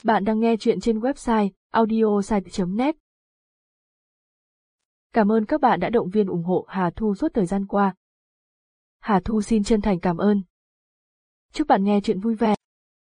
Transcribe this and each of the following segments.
Bạn đang nghe chuyện trên website audiosite.net. Cảm ơn các bạn đã động viên ủng hộ Hà Thu suốt thời gian qua. Hà Thu xin chân thành cảm ơn. Chúc bạn nghe chuyện vui vẻ.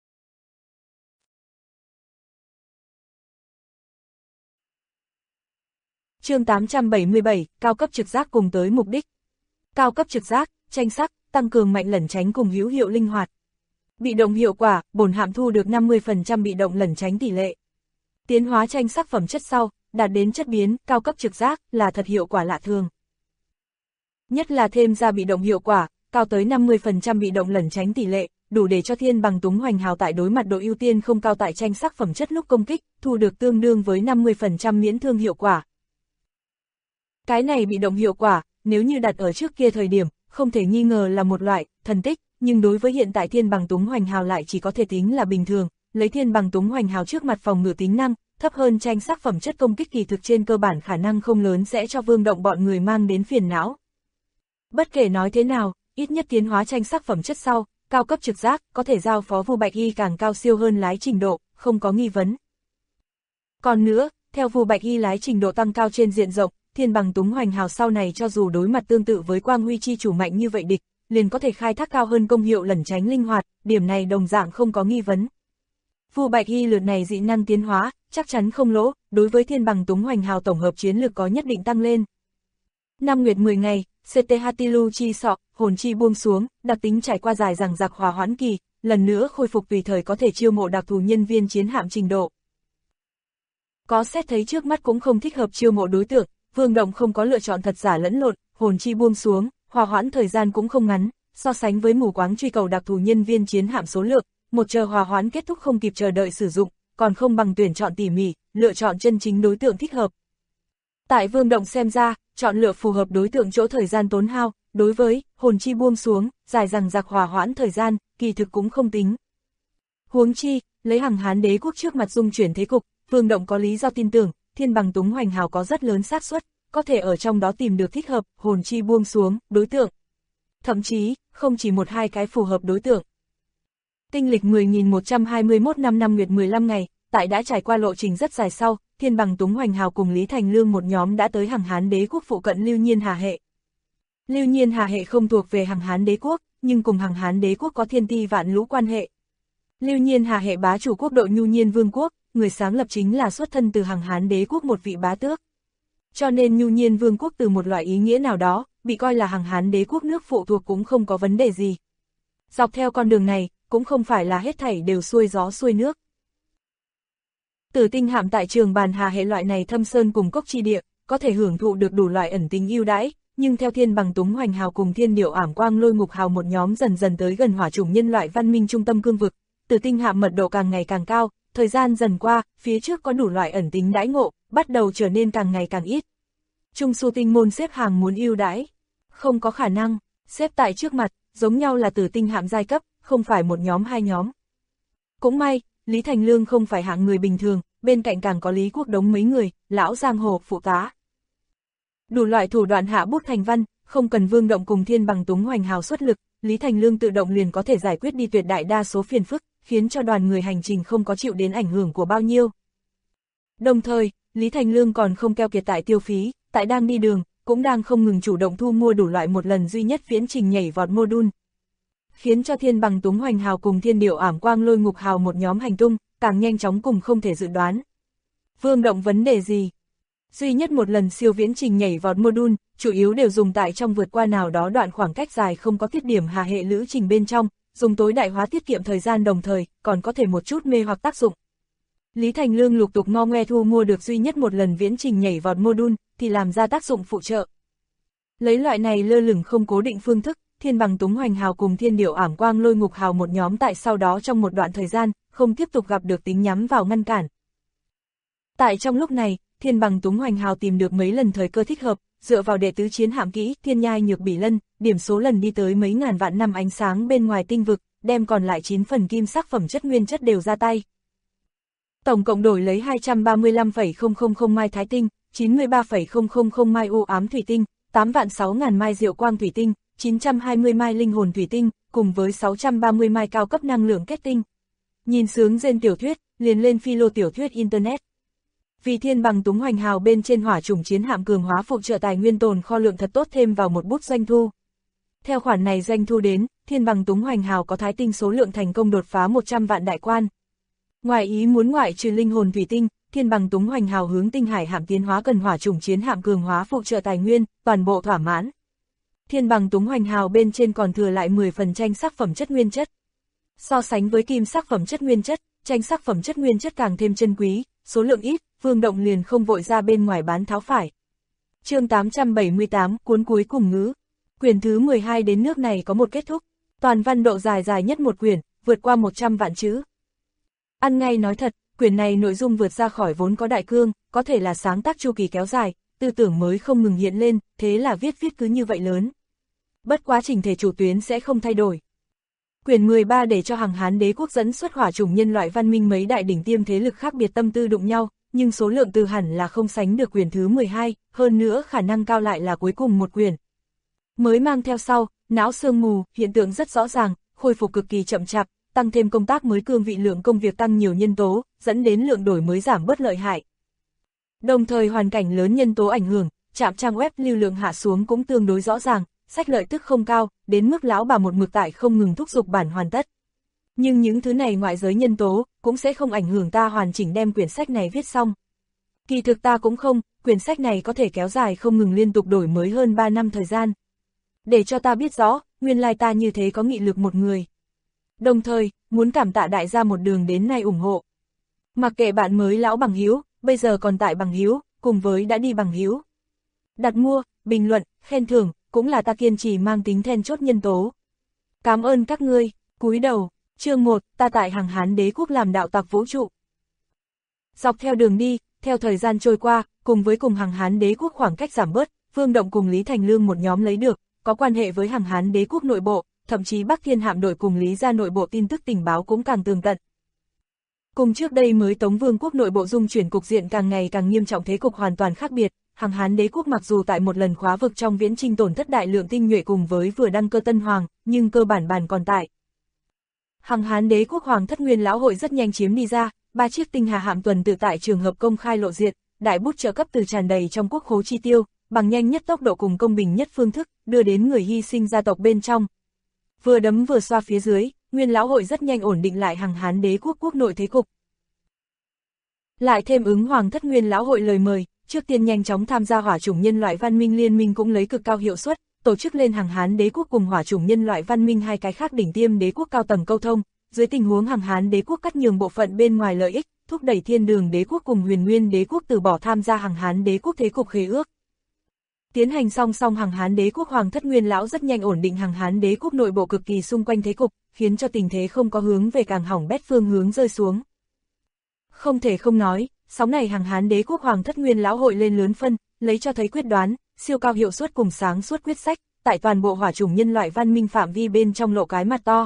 Chương 877, cao cấp trực giác cùng tới mục đích. Cao cấp trực giác, tranh sắc, tăng cường mạnh lẩn tránh cùng hữu hiệu linh hoạt. Bị động hiệu quả, bổn hạm thu được 50% bị động lẩn tránh tỷ lệ. Tiến hóa tranh sắc phẩm chất sau, đạt đến chất biến, cao cấp trực giác, là thật hiệu quả lạ thường. Nhất là thêm ra bị động hiệu quả, cao tới 50% bị động lẩn tránh tỷ lệ, đủ để cho thiên bằng túng hoành hào tại đối mặt độ ưu tiên không cao tại tranh sắc phẩm chất lúc công kích, thu được tương đương với 50% miễn thương hiệu quả. Cái này bị động hiệu quả, nếu như đặt ở trước kia thời điểm, không thể nghi ngờ là một loại thần tích, nhưng đối với hiện tại thiên bằng túng hoành hào lại chỉ có thể tính là bình thường, lấy thiên bằng túng hoành hào trước mặt phòng ngự tính năng, thấp hơn tranh sắc phẩm chất công kích kỳ thực trên cơ bản khả năng không lớn sẽ cho Vương Động bọn người mang đến phiền não. Bất kể nói thế nào, ít nhất tiến hóa tranh sắc phẩm chất sau, cao cấp trực giác, có thể giao phó Vu Bạch Y càng cao siêu hơn lái trình độ, không có nghi vấn. Còn nữa, theo Vu Bạch Y lái trình độ tăng cao trên diện rộng, thiên bằng túng hoành hào sau này cho dù đối mặt tương tự với Quang Huy chi chủ mạnh như vậy địch, liền có thể khai thác cao hơn công hiệu lẩn tránh linh hoạt, điểm này đồng dạng không có nghi vấn. Vu Bạch Y lượt này dị năng tiến hóa, chắc chắn không lỗ, đối với thiên bằng túng hoành hào tổng hợp chiến lược có nhất định tăng lên. 5 nguyệt 10 ngày, CT Hatilu chi sọ, hồn chi buông xuống, đặc tính trải qua dài dằng dặc hòa hoãn kỳ, lần nữa khôi phục tùy thời có thể chiêu mộ đặc thù nhân viên chiến hạm trình độ. Có xét thấy trước mắt cũng không thích hợp chiêu mộ đối tượng, Vương Động không có lựa chọn thật giả lẫn lộn, hồn chi buông xuống, hòa hoãn thời gian cũng không ngắn, so sánh với mù quáng truy cầu đặc thù nhân viên chiến hạm số lượng, một chờ hòa hoãn kết thúc không kịp chờ đợi sử dụng, còn không bằng tuyển chọn tỉ mỉ, lựa chọn chân chính đối tượng thích hợp. Tại Vương Động xem ra, chọn lựa phù hợp đối tượng chỗ thời gian tốn hao, đối với hồn chi buông xuống, dài dằng dặc hòa hoãn thời gian, kỳ thực cũng không tính. Huống chi, lấy Hằng Hán Đế quốc trước mặt dung chuyển thế cục, Vương Động có lý do tin tưởng, thiên bằng túng hoành hào có rất lớn xác suất, có thể ở trong đó tìm được thích hợp, hồn chi buông xuống, đối tượng. Thậm chí, không chỉ một hai cái phù hợp đối tượng. Tinh lịch 10.121 năm 5 nguyệt 15 ngày, tại đã trải qua lộ trình rất dài sau, thiên bằng túng hoành hào cùng Lý Thành Lương một nhóm đã tới Hằng Hán Đế quốc phụ cận Lưu Nhiên Hà Hệ. Lưu Nhiên Hà Hệ không thuộc về Hằng Hán Đế quốc, nhưng cùng Hằng Hán Đế quốc có thiên ti vạn lũ quan hệ. Lưu Nhiên Hà Hệ bá chủ quốc độ Nhu Nhiên Vương quốc, người sáng lập chính là xuất thân từ Hằng Hán Đế quốc một vị bá tước. Cho nên Nhu Nhiên Vương quốc từ một loại ý nghĩa nào đó, bị coi là Hằng Hán Đế quốc nước phụ thuộc cũng không có vấn đề gì. Dọc theo con đường này, cũng không phải là hết thảy đều xuôi gió xuôi nước. Tử tinh hạm tại Trường Bàn Hà Hệ loại này thâm sơn cùng cốc chi địa, có thể hưởng thụ được đủ loại ẩn tính ưu đãi, nhưng theo thiên bằng túng hoành hào cùng thiên điệu ảm quang lôi ngục hào một nhóm dần dần tới gần hỏa chủng nhân loại văn minh trung tâm cương vực, Tử tinh hạm mật độ càng ngày càng cao, thời gian dần qua, phía trước có đủ loại ẩn tính đãi ngộ, bắt đầu trở nên càng ngày càng ít. Trung su tinh môn xếp hàng muốn ưu đãi, không có khả năng, xếp tại trước mặt, giống nhau là Tử tinh hạm giai cấp, không phải một nhóm hai nhóm. Cũng may, Lý Thành Lương không phải hạng người bình thường, bên cạnh càng có Lý Quốc Đống mấy người, lão giang hồ, phụ tá. Đủ loại thủ đoạn hạ bút thành văn, không cần Vương Động cùng thiên bằng túng hoành hào xuất lực, Lý Thành Lương tự động liền có thể giải quyết đi tuyệt đại đa số phiền phức, khiến cho đoàn người hành trình không có chịu đến ảnh hưởng của bao nhiêu. Đồng thời, Lý Thành Lương còn không keo kiệt tại tiêu phí, tại đang đi đường, cũng đang không ngừng chủ động thu mua đủ loại một lần duy nhất viễn trình nhảy vọt module, khiến cho thiên bằng túng hoành hào cùng thiên điệu ảm quang lôi ngục hào một nhóm hành tung, càng nhanh chóng cùng không thể dự đoán. Vương Động vấn đề gì? Duy nhất một lần siêu viễn trình nhảy vọt module, chủ yếu đều dùng tại trong vượt qua nào đó đoạn khoảng cách dài không có tiết điểm Hà Hệ lữ trình bên trong, dùng tối đại hóa tiết kiệm thời gian đồng thời, còn có thể một chút mê hoặc tác dụng. Lý Thành Lương lục tục ngo ngoe thu mua được duy nhất một lần viễn trình nhảy vọt module, thì làm ra tác dụng phụ trợ. Lấy loại này lơ lửng không cố định phương thức, thiên bằng túng hoành hào cùng thiên điệu ảm quang lôi ngục hào một nhóm tại sau đó trong một đoạn thời gian, không tiếp tục gặp được tính nhắm vào ngăn cản. Tại trong lúc này, thiên bằng túng hoành hào tìm được mấy lần thời cơ thích hợp, dựa vào đệ tứ chiến hạm kỹ, thiên nhai nhược bỉ lân, điểm số lần đi tới mấy ngàn vạn năm ánh sáng bên ngoài tinh vực, đem còn lại 9 phần kim sắc phẩm chất nguyên chất đều ra tay. Tổng cộng đổi lấy 235,000 mai thái tinh, 93,000 mai u ám thủy tinh, 8.600.000 mai diệu quang thủy tinh, 920 mai linh hồn thủy tinh, cùng với 630 mai cao cấp năng lượng kết tinh. nhìn sướng gen tiểu thuyết, liền lên philo tiểu thuyết Internet. Vì thiên bằng túng hoành hào bên trên hỏa chủng chiến hạm cường hóa phụ trợ tài nguyên tồn kho lượng thật tốt thêm vào một bút doanh thu. Theo khoản này doanh thu đến, thiên bằng túng hoành hào có thái tinh số lượng thành công đột phá 100 vạn đại quan. Ngoài ý muốn ngoại trừ linh hồn thủy tinh, thiên bằng túng hoành hào hướng tinh hải hạm tiến hóa cần hỏa chủng chiến hạm cường hóa phụ trợ tài nguyên, toàn bộ thỏa mãn. Thiên bằng túng hoành hào bên trên còn thừa lại 10 phần tranh sắc phẩm chất nguyên chất. So sánh với kim sắc phẩm chất nguyên chất, tranh sắc phẩm chất nguyên chất càng thêm chân quý, số lượng ít, Vương Động liền không vội ra bên ngoài bán tháo phải. Chương 878, cuốn cuối cùng ngữ. Quyển thứ 12 đến nước này có một kết thúc, toàn văn độ dài nhất một quyển, vượt qua 100 vạn chữ. Ăn ngay nói thật, quyển này nội dung vượt ra khỏi vốn có đại cương, có thể là sáng tác chu kỳ kéo dài, tư tưởng mới không ngừng hiện lên, thế là viết cứ như vậy lớn. Bất quá trình thể chủ tuyến sẽ không thay đổi. Quyển 13 để cho Hằng Hán đế quốc dẫn xuất hỏa chủng nhân loại văn minh mấy đại đỉnh tiêm thế lực khác biệt tâm tư đụng nhau, nhưng số lượng từ hẳn là không sánh được quyển thứ 12, hơn nữa khả năng cao lại là cuối cùng một quyển. Mới mang theo sau, não sương mù, hiện tượng rất rõ ràng, khôi phục cực kỳ chậm chạp, tăng thêm công tác mới cương vị lượng công việc tăng nhiều nhân tố, dẫn đến lượng đổi mới giảm bớt lợi hại. Đồng thời hoàn cảnh lớn nhân tố ảnh hưởng, trạm trang web lưu lượng hạ xuống cũng tương đối rõ ràng, sách lợi tức không cao, đến mức lão bà một mực tại không ngừng thúc giục bản hoàn tất. Nhưng những thứ này ngoại giới nhân tố, cũng sẽ không ảnh hưởng ta hoàn chỉnh đem quyển sách này viết xong. Kỳ thực ta cũng không, quyển sách này có thể kéo dài không ngừng liên tục đổi mới hơn 3 năm thời gian. Để cho ta biết rõ, nguyên lai ta như thế có nghị lực một người. Đồng thời, muốn cảm tạ đại gia một đường đến nay ủng hộ. Mặc kệ bạn mới lão bằng hữu, bây giờ còn tại bằng hữu, cùng với đã đi bằng hữu. Đặt mua, bình luận, khen thưởng, cũng là ta kiên trì mang tính then chốt nhân tố. Cảm ơn các ngươi, cúi đầu. Chương 1, ta tại Hằng Hán đế quốc làm đạo tặc vũ trụ. Dọc theo đường đi, theo thời gian trôi qua, cùng Hằng Hán đế quốc khoảng cách giảm bớt, Vương Động cùng Lý Thành Lương một nhóm lấy được, có quan hệ với Hằng Hán đế quốc nội bộ, thậm chí Bắc Thiên hạm đội cùng Lý gia nội bộ tin tức tình báo cũng càng tường tận. Cùng trước đây mới Tống Vương quốc nội bộ dung chuyển cục diện càng ngày càng nghiêm trọng, thế cục hoàn toàn khác biệt. Hằng Hán đế quốc mặc dù tại một lần khóa vực trong viễn chinh tổn thất đại lượng tinh nhuệ cùng với vừa đăng cơ tân hoàng, nhưng cơ bản còn tại. Hằng Hán đế quốc hoàng thất nguyên lão hội rất nhanh chiếm đi ra, 3 chiếc tinh hà hạm tuần tự tại trường hợp công khai lộ diện, đại bút trợ cấp từ tràn đầy trong quốc khố chi tiêu, bằng nhanh nhất tốc độ cùng công bình nhất phương thức, đưa đến người hy sinh gia tộc bên trong. Vừa đấm vừa xoa phía dưới, nguyên lão hội rất nhanh ổn định lại Hằng Hán đế quốc quốc nội thế cục. Lại thêm ứng hoàng thất nguyên lão hội lời mời, trước tiên nhanh chóng tham gia hỏa chủng nhân loại văn minh liên minh cũng lấy cực cao hiệu suất, tổ chức lên Hằng Hán đế quốc cùng hỏa chủng nhân loại văn minh hai cái khác đỉnh tiêm đế quốc cao tầng câu thông, dưới tình huống Hằng Hán đế quốc cắt nhường bộ phận bên ngoài lợi ích, thúc đẩy Thiên Đường đế quốc cùng Huyền Nguyên đế quốc từ bỏ tham gia Hằng Hán đế quốc thế cục khế ước. Tiến hành song song Hằng Hán đế quốc hoàng thất nguyên lão rất nhanh ổn định Hằng Hán đế quốc nội bộ cực kỳ xung quanh thế cục, khiến cho tình thế không có hướng về càng hỏng bét phương hướng rơi xuống. Không thể không nói, sóng này Hằng Hán đế quốc hoàng thất nguyên lão hội lên lớn phân, lấy cho thấy quyết đoán, siêu cao hiệu suất cùng sáng suốt quyết sách, tại toàn bộ hỏa chủng nhân loại văn minh phạm vi bên trong lộ cái mặt to.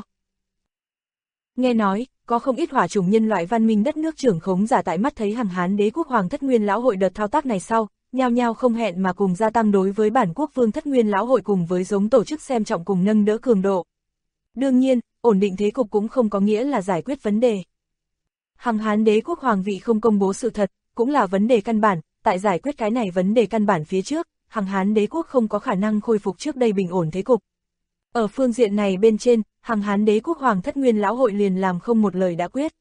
Nghe nói, có không ít hỏa chủng nhân loại văn minh đất nước trưởng khống giả tại mắt thấy Hằng Hán đế quốc hoàng thất nguyên lão hội đợt thao tác này sau, nhao nhao không hẹn mà cùng gia tăng đối với bản quốc vương thất nguyên lão hội cùng với giống tổ chức xem trọng cùng nâng đỡ cường độ. Đương nhiên, ổn định thế cục cũng không có nghĩa là giải quyết vấn đề. Hằng Hán đế quốc hoàng vị không công bố sự thật, cũng là vấn đề căn bản, tại giải quyết cái này vấn đề căn bản phía trước, Hằng Hán đế quốc không có khả năng khôi phục trước đây bình ổn thế cục. Ở phương diện này bên trên, Hằng Hán đế quốc hoàng thất nguyên lão hội liền làm không một lời đã quyết.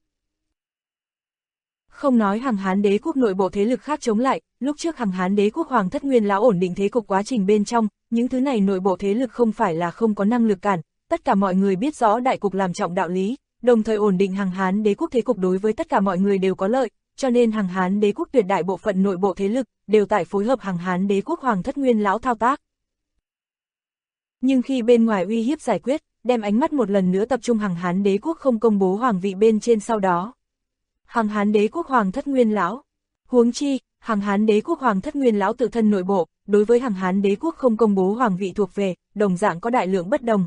Không nói Hằng Hán đế quốc nội bộ thế lực khác chống lại, lúc trước Hằng Hán đế quốc hoàng thất nguyên lão ổn định thế cục quá trình bên trong, những thứ này nội bộ thế lực không phải là không có năng lực cản, tất cả mọi người biết rõ đại cục làm trọng đạo lý, đồng thời ổn định Hằng Hán đế quốc thế cục đối với tất cả mọi người đều có lợi, cho nên Hằng Hán đế quốc tuyệt đại bộ phận nội bộ thế lực đều tại phối hợp Hằng Hán đế quốc hoàng thất nguyên lão thao tác. Nhưng khi bên ngoài uy hiếp giải quyết, đem ánh mắt một lần nữa tập trung Hằng Hán đế quốc không công bố hoàng vị bên trên sau đó. Hằng Hán đế quốc hoàng thất nguyên lão. Huống chi, Hằng Hán đế quốc hoàng thất nguyên lão tự thân nội bộ, đối với Hằng Hán đế quốc không công bố hoàng vị thuộc về, đồng dạng có đại lượng bất đồng.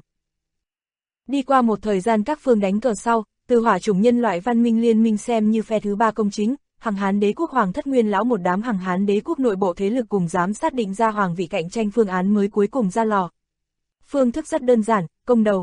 Đi qua một thời gian các phương đánh cờ sau, từ hỏa chủng nhân loại văn minh liên minh xem như phe thứ ba công chính, Hằng Hán đế quốc hoàng thất nguyên lão một đám Hằng Hán đế quốc nội bộ thế lực cùng dám xác định ra hoàng vị cạnh tranh phương án mới cuối cùng ra lò. Phương thức rất đơn giản, công đầu.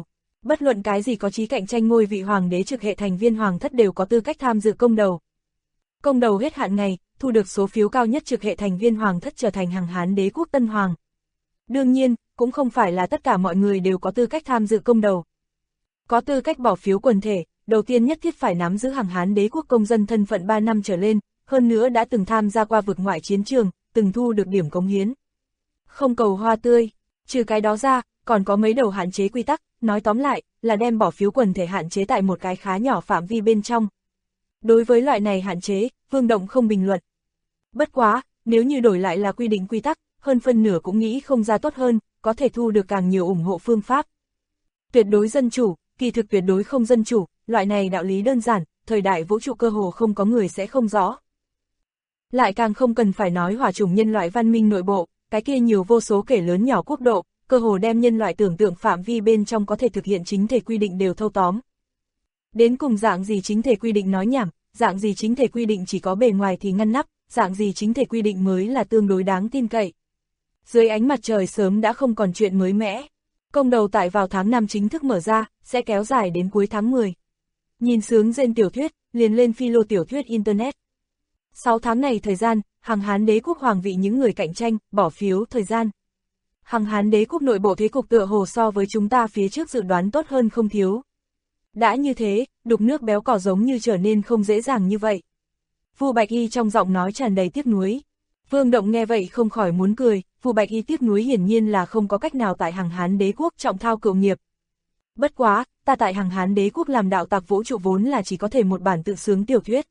Bất luận cái gì có chí cạnh tranh ngôi vị hoàng đế trực hệ thành viên hoàng thất đều có tư cách tham dự công đầu. Công đầu hết hạn ngày, thu được số phiếu cao nhất trực hệ thành viên hoàng thất trở thành Hằng Hán đế quốc tân hoàng. Đương nhiên, cũng không phải là tất cả mọi người đều có tư cách tham dự công đầu. Có tư cách bỏ phiếu quần thể, đầu tiên nhất thiết phải nắm giữ Hằng Hán đế quốc công dân thân phận 3 năm trở lên, hơn nữa đã từng tham gia qua vực ngoại chiến trường, từng thu được điểm cống hiến. Không cầu hoa tươi, trừ cái đó ra, còn có mấy đầu hạn chế quy tắc, nói tóm lại, là đem bỏ phiếu quần thể hạn chế tại một cái khá nhỏ phạm vi bên trong. Đối với loại này hạn chế, Vương Động không bình luận. Bất quá, nếu như đổi lại là quy định quy tắc, hơn phân nửa cũng nghĩ không ra tốt hơn, có thể thu được càng nhiều ủng hộ phương pháp. Tuyệt đối dân chủ, kỳ thực tuyệt đối không dân chủ, loại này đạo lý đơn giản, thời đại vũ trụ cơ hồ không có người sẽ không rõ. Lại càng không cần phải nói hỏa chủng nhân loại văn minh nội bộ, cái kia nhiều vô số kể lớn nhỏ quốc độ, cơ hồ đem nhân loại tưởng tượng phạm vi bên trong có thể thực hiện chính thể quy định đều thâu tóm. Đến cùng dạng gì chính thể quy định nói nhảm, dạng gì chính thể quy định chỉ có bề ngoài thì ngăn nắp, dạng gì chính thể quy định mới là tương đối đáng tin cậy. Dưới ánh mặt trời sớm đã không còn chuyện mới mẻ. Công đầu tại vào tháng 5 chính thức mở ra, sẽ kéo dài đến cuối tháng 10. Nhìn sướng trên tiểu thuyết, liền lên philo tiểu thuyết Internet. 6 tháng này thời gian, Hằng Hán đế quốc hoàng vị những người cạnh tranh, bỏ phiếu thời gian. Hằng Hán đế quốc nội bộ thế cục tựa hồ so với chúng ta phía trước dự đoán tốt hơn không thiếu. Đã như thế, đục nước béo cỏ giống như trở nên không dễ dàng như vậy. Vu Bạch Y trong giọng nói tràn đầy tiếc nuối. Vương Động nghe vậy không khỏi muốn cười, Vu Bạch Y tiếc nuối hiển nhiên là không có cách nào tại Hằng Hán đế quốc trọng thao cựu nghiệp. Bất quá, ta tại Hằng Hán đế quốc làm đạo tặc vũ trụ vốn là chỉ có thể một bản tự sướng tiểu thuyết.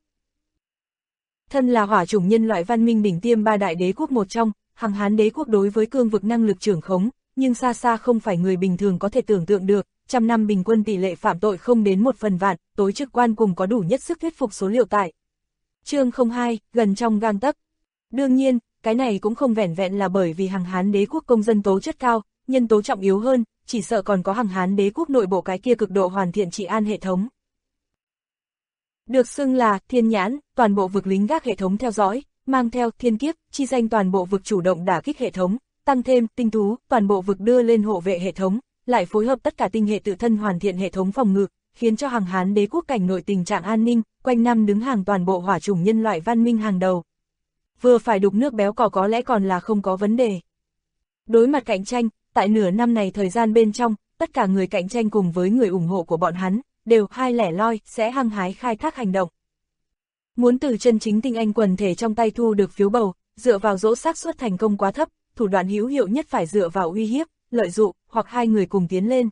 Thân là hỏa chủng nhân loại văn minh đỉnh tiêm 3 đại đế quốc một trong, Hằng Hán đế quốc đối với cương vực năng lực trưởng khống, nhưng xa xa không phải người bình thường có thể tưởng tượng được, trăm năm bình quân tỷ lệ phạm tội không đến 1/1000, tối trực quan cùng có đủ nhất sức thuyết phục số liệu tại. Chương 02, gần trong gang tấc. Đương nhiên, cái này cũng không vẻn vẹn là bởi vì Hằng Hán đế quốc công dân tố chất cao, nhân tố trọng yếu hơn, chỉ sợ còn có Hằng Hán đế quốc nội bộ cái kia cực độ hoàn thiện trị an hệ thống. Được xưng là Thiên Nhãn, toàn bộ vực lính gác hệ thống theo dõi, mang theo Thiên Kiếp, chi danh toàn bộ vực chủ động đả kích hệ thống, tăng thêm Tinh Thú, toàn bộ vực đưa lên hộ vệ hệ thống, lại phối hợp tất cả tinh hệ tự thân hoàn thiện hệ thống phòng ngự, khiến cho Hằng Hán đế quốc cảnh nội tình trạng an ninh, quanh năm đứng hàng toàn bộ hỏa chủng nhân loại văn minh hàng đầu. Vừa phải đục nước béo cỏ có lẽ còn là không có vấn đề. Đối mặt cạnh tranh, tại nửa năm này thời gian bên trong, tất cả người cạnh tranh cùng với người ủng hộ của bọn hắn, đều hai lẻ loi, sẽ hăng hái khai thác hành động. Muốn từ chân chính tinh anh quần thể trong tay thu được phiếu bầu, dựa vào dỗ xác suất thành công quá thấp, thủ đoạn hữu hiệu nhất phải dựa vào uy hiếp, lợi dụ, hoặc hai người cùng tiến lên.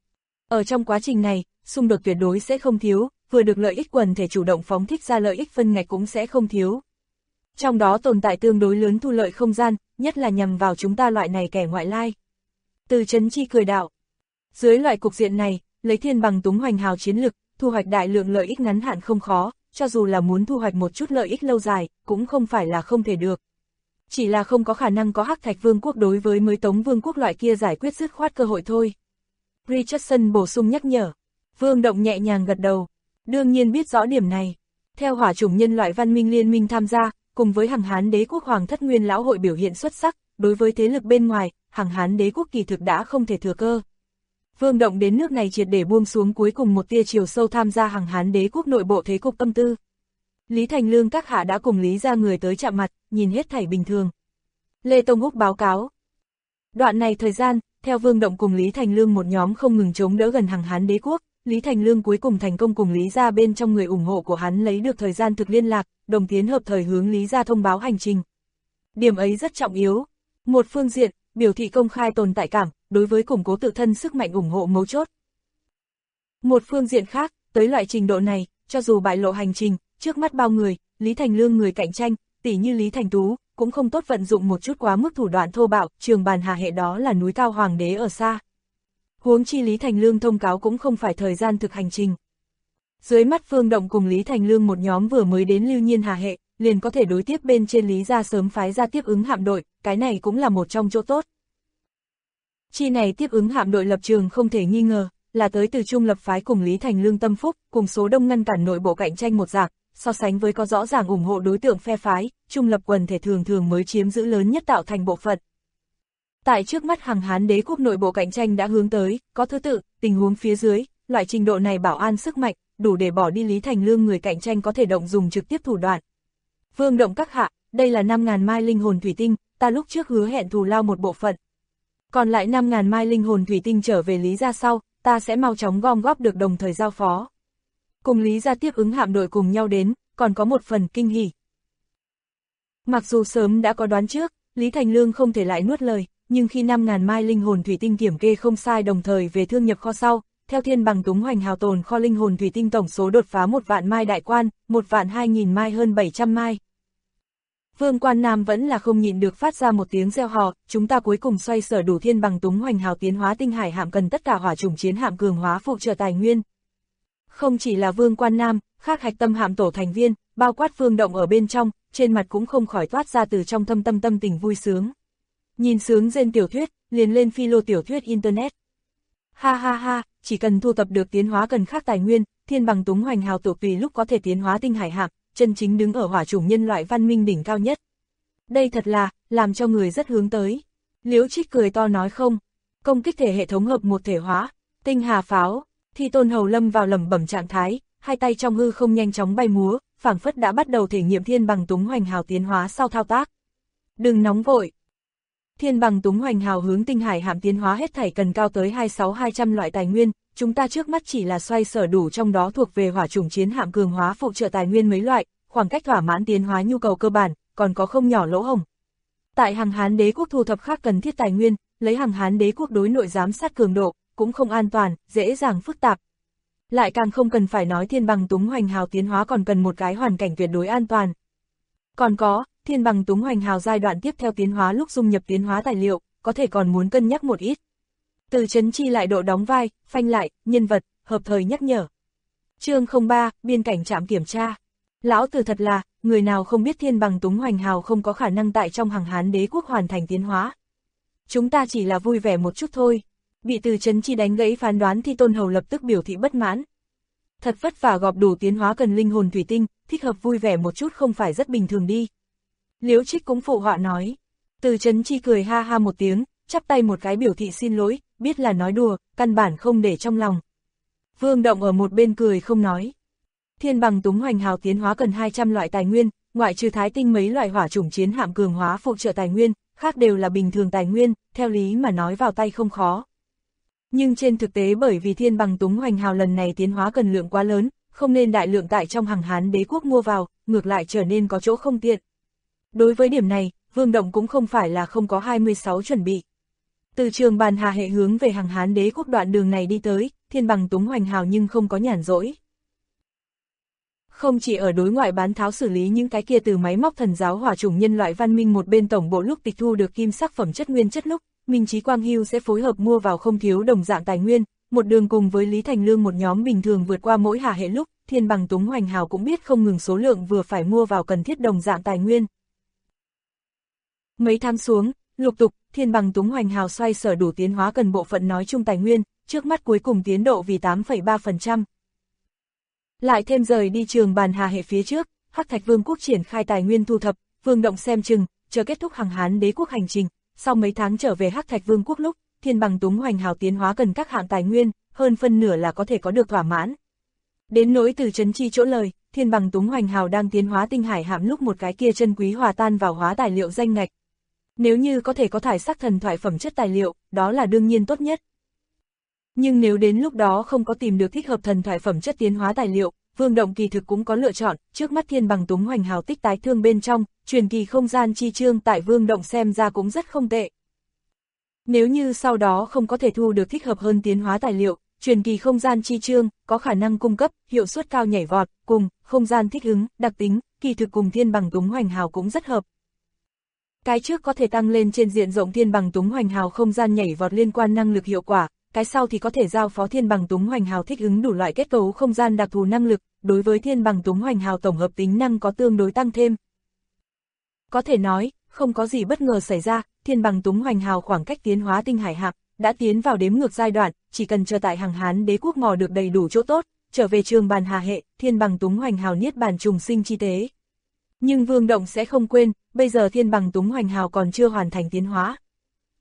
Ở trong quá trình này, xung đột tuyệt đối sẽ không thiếu, vừa được lợi ích quần thể chủ động phóng thích ra lợi ích phân ngạch cũng sẽ không thiếu. Trong đó tồn tại tương đối lớn thu lợi không gian, nhất là nhằm vào chúng ta loại này kẻ ngoại lai. Từ Trấn Chi cười đạo. Dưới loại cục diện này, lấy thiên bằng túng hoành hào chiến lực, thu hoạch đại lượng lợi ích ngắn hạn không khó, cho dù là muốn thu hoạch một chút lợi ích lâu dài, cũng không phải là không thể được. Chỉ là không có khả năng có Hắc Thạch Vương quốc đối với mới Tống Vương quốc loại kia giải quyết dứt khoát cơ hội thôi. Richardson bổ sung nhắc nhở. Vương Động nhẹ nhàng gật đầu. Đương nhiên biết rõ điểm này. Theo hỏa chủng nhân loại văn minh liên minh tham gia, cùng với Hằng Hán đế quốc Hoàng thất Nguyên lão hội biểu hiện xuất sắc, đối với thế lực bên ngoài, Hằng Hán đế quốc kỳ thực đã không thể thừa cơ. Vương Động đến nước này triệt để buông xuống cuối cùng một tia chiều sâu tham gia Hằng Hán đế quốc nội bộ thế cục tâm tư. Lý Thành Lương các hạ đã cùng Lý ra người tới chạm mặt, nhìn hết thảy bình thường. Lê Tông Húc báo cáo. Đoạn này thời gian, theo Vương Động cùng Lý Thành Lương một nhóm không ngừng chống đỡ gần Hằng Hán đế quốc, Lý Thành Lương cuối cùng thành công cùng Lý ra bên trong người ủng hộ của hắn lấy được thời gian thực liên lạc, đồng tiến hợp thời hướng Lý ra thông báo hành trình. Điểm ấy rất trọng yếu. Một phương diện, biểu thị công khai tồn tại cảm, đối với củng cố tự thân sức mạnh ủng hộ mấu chốt. Một phương diện khác, tới loại trình độ này, cho dù bại lộ hành trình, trước mắt bao người, Lý Thành Lương người cạnh tranh, tỉ như Lý Thành Tú, cũng không tốt vận dụng một chút quá mức thủ đoạn thô bạo, trường bàn hà hệ đó là núi cao hoàng đế ở xa. Huống chi Lý Thành Lương thông cáo cũng không phải thời gian thực hành trình. Dưới mắt Vương Động cùng Lý Thành Lương một nhóm vừa mới đến Lưu Nhiên hà hệ, liền có thể đối tiếp bên trên Lý ra sớm phái ra tiếp ứng hạm đội, cái này cũng là một trong chỗ tốt. Chi này tiếp ứng hạm đội lập trường không thể nghi ngờ, là tới từ Trung lập phái cùng Lý Thành Lương tâm phúc, cùng số đông ngăn cản nội bộ cạnh tranh một dạng, so sánh với có rõ ràng ủng hộ đối tượng phe phái, Trung lập quần thể thường thường mới chiếm giữ lớn nhất tạo thành bộ phận. Tại trước mắt Hằng Hán đế quốc nội bộ cạnh tranh đã hướng tới, có thứ tự, tình huống phía dưới, loại trình độ này bảo an sức mạnh, đủ để bỏ đi Lý Thành Lương người cạnh tranh có thể động dùng trực tiếp thủ đoạn. Vương Động các hạ, đây là 5.000 mai linh hồn thủy tinh, ta lúc trước hứa hẹn thù lao một bộ phận. Còn lại 5.000 mai linh hồn thủy tinh trở về Lý gia sau, ta sẽ mau chóng gom góp được đồng thời giao phó. Cùng Lý gia tiếp ứng hạm đội cùng nhau đến, còn có một phần kinh hỉ. Mặc dù sớm đã có đoán trước, Lý Thành Lương không thể lại nuốt lời, nhưng khi 5.000 mai linh hồn thủy tinh kiểm kê không sai đồng thời về thương nhập kho sau, theo Thiên Bằng Túng Hoành hào tồn kho linh hồn thủy tinh tổng số đột phá 1 vạn mai đại quan, 1 vạn 2.000 mai hơn 700 mai. Vương Quan Nam vẫn là không nhịn được phát ra một tiếng reo hò, chúng ta cuối cùng xoay sở đủ Thiên Bằng Túng Hoành hào tiến hóa tinh hải hạm cần tất cả hỏa chủng chiến hạm cường hóa phụ trợ tài nguyên. Không chỉ là Vương Quan Nam, khác hạch tâm hạm tổ thành viên, bao quát Vương Động ở bên trong, trên mặt cũng không khỏi toát ra từ trong tâm tình vui sướng. Nhìn sướng rên tiểu thuyết, liền lên philo tiểu thuyết internet. Ha ha ha, chỉ cần thu tập được tiến hóa cần khác tài nguyên, Thiên Bằng Túng Hoành hào tổ tùy lúc có thể tiến hóa tinh hải hạm, chân chính đứng ở hỏa chủng nhân loại văn minh đỉnh cao nhất. Đây thật là, làm cho người rất hướng tới. Liễu Trích cười to nói không, công kích thể hệ thống hợp một thể hóa, tinh hà pháo, Thi Tôn Hầu lâm vào lẩm bẩm trạng thái, hai tay trong hư không nhanh chóng bay múa, phảng phất đã bắt đầu thể nghiệm Thiên Bằng Túng Hoành hào tiến hóa sau thao tác. Đừng nóng vội. Thiên Bằng Túng Hoành hào hướng tinh hải hạm tiến hóa hết thảy cần cao tới 26.200 loại tài nguyên, chúng ta trước mắt chỉ là xoay sở đủ trong đó thuộc về hỏa chủng chiến hạm cường hóa phụ trợ tài nguyên mấy loại, khoảng cách thỏa mãn tiến hóa nhu cầu cơ bản, còn có không nhỏ lỗ hổng. Tại Hằng Hán đế quốc thu thập khác cần thiết tài nguyên, lấy Hằng Hán đế quốc đối nội giám sát cường độ, cũng không an toàn, dễ dàng phức tạp. Lại càng không cần phải nói Thiên Bằng Túng Hoành hào tiến hóa còn cần một cái hoàn cảnh tuyệt đối an toàn. Còn có, Thiên Bằng Túng Hoành hào giai đoạn tiếp theo tiến hóa lúc dung nhập tiến hóa tài liệu, có thể còn muốn cân nhắc một ít. Từ Chấn Chi lại độ đóng vai, phanh lại, nhân vật, hợp thời nhắc nhở. Chương 03, biên cảnh trạm kiểm tra. Lão Tử thật là, người nào không biết Thiên Bằng Túng Hoành hào không có khả năng tại trong Hằng Hán đế quốc hoàn thành tiến hóa. Chúng ta chỉ là vui vẻ một chút thôi. Bị Từ Chấn Chi đánh gãy phán đoán Thi Tôn Hầu lập tức biểu thị bất mãn. Thật vất vả gọp đủ tiến hóa cần linh hồn thủy tinh, thích hợp vui vẻ một chút không phải rất bình thường đi. Liễu Trích cũng phụ họa nói. Từ Chấn Chi cười ha ha một tiếng, chắp tay một cái biểu thị xin lỗi, biết là nói đùa, căn bản không để trong lòng. Vương Động ở một bên cười không nói. Thiên Bằng Túng Hoành hào tiến hóa cần 200 loại tài nguyên, ngoại trừ Thái Tinh mấy loại hỏa chủng chiến hạm cường hóa phụ trợ tài nguyên, khác đều là bình thường tài nguyên, theo lý mà nói vào tay không khó. Nhưng trên thực tế bởi vì Thiên Bằng Túng Hoành hào lần này tiến hóa cần lượng quá lớn, không nên đại lượng tại trong Hằng Hán đế quốc mua vào, ngược lại trở nên có chỗ không tiện. Đối với điểm này, Vương Động cũng không phải là không có 26 chuẩn bị. Từ Trường Bàn Hà hệ hướng về Hằng Hán đế quốc đoạn đường này đi tới, Thiên Bằng Túng Hoành hào nhưng không có nhàn rỗi. Không chỉ ở đối ngoại bán tháo xử lý những cái kia từ máy móc thần giáo hỏa chủng nhân loại văn minh một bên tổng bộ lúc tịch thu được kim sắc phẩm chất nguyên chất lúc, Minh Chí Quang Hưu sẽ phối hợp mua vào không thiếu đồng dạng tài nguyên, một đường cùng với Lý Thành Lương một nhóm bình thường vượt qua mỗi hà hệ lúc, Thiên Bằng Túng Hoành hào cũng biết không ngừng số lượng vừa phải mua vào cần thiết đồng dạng tài nguyên. Mấy tháng xuống, lục tục, Thiên Bằng Túng Hoành hào xoay sở đủ tiến hóa cần bộ phận nói chung tài nguyên, trước mắt cuối cùng tiến độ vì 8,3%. Lại thêm rời đi Trường Bàn Hà hệ phía trước, Hắc Thạch Vương quốc triển khai tài nguyên thu thập, Vương Động xem chừng, chờ kết thúc Hằng Hán đế quốc hành trình, sau mấy tháng trở về Hắc Thạch Vương quốc lúc, Thiên Bằng Túng Hoành hào tiến hóa cần các hạng tài nguyên, hơn phân nửa là có thể có được thỏa mãn. Đến nỗi Từ Chấn Chi chỗ lời, Thiên Bằng Túng Hoành hào đang tiến hóa tinh hải hạm lúc một cái kia chân quý hòa tan vào hóa tài liệu danh ngạch. Nếu như có thể có thải sắc thần thoại phẩm chất tài liệu, đó là đương nhiên tốt nhất. Nhưng nếu đến lúc đó không có tìm được thích hợp thần thoại phẩm chất tiến hóa tài liệu, Vương Động kỳ thực cũng có lựa chọn, trước mắt Thiên Bằng Túng Hoành hào tích tái thương bên trong, truyền kỳ không gian chi chương tại Vương Động xem ra cũng rất không tệ. Nếu như sau đó không có thể thu được thích hợp hơn tiến hóa tài liệu, truyền kỳ không gian chi chương có khả năng cung cấp hiệu suất cao nhảy vọt, cùng không gian thích ứng, đặc tính, kỳ thực cùng Thiên Bằng Túng Hoành hào cũng rất hợp. Cái trước có thể tăng lên trên diện rộng Thiên Bằng Túng Hoành hào không gian nhảy vọt liên quan năng lực hiệu quả, cái sau thì có thể giao phó Thiên Bằng Túng Hoành hào thích ứng đủ loại kết cấu không gian đặc thù năng lực, đối với Thiên Bằng Túng Hoành hào tổng hợp tính năng có tương đối tăng thêm. Có thể nói, không có gì bất ngờ xảy ra, Thiên Bằng Túng Hoành hào khoảng cách tiến hóa tinh hải hạm đã tiến vào đếm ngược giai đoạn, chỉ cần chờ tại Hằng Hán đế quốc mò được đầy đủ chỗ tốt, trở về Trường Bàn Hà hệ, Thiên Bằng Túng Hoành hào niết bàn trùng sinh chi tế. Nhưng Vương Động sẽ không quên, bây giờ Thiên Bằng Túng Hoành hào còn chưa hoàn thành tiến hóa.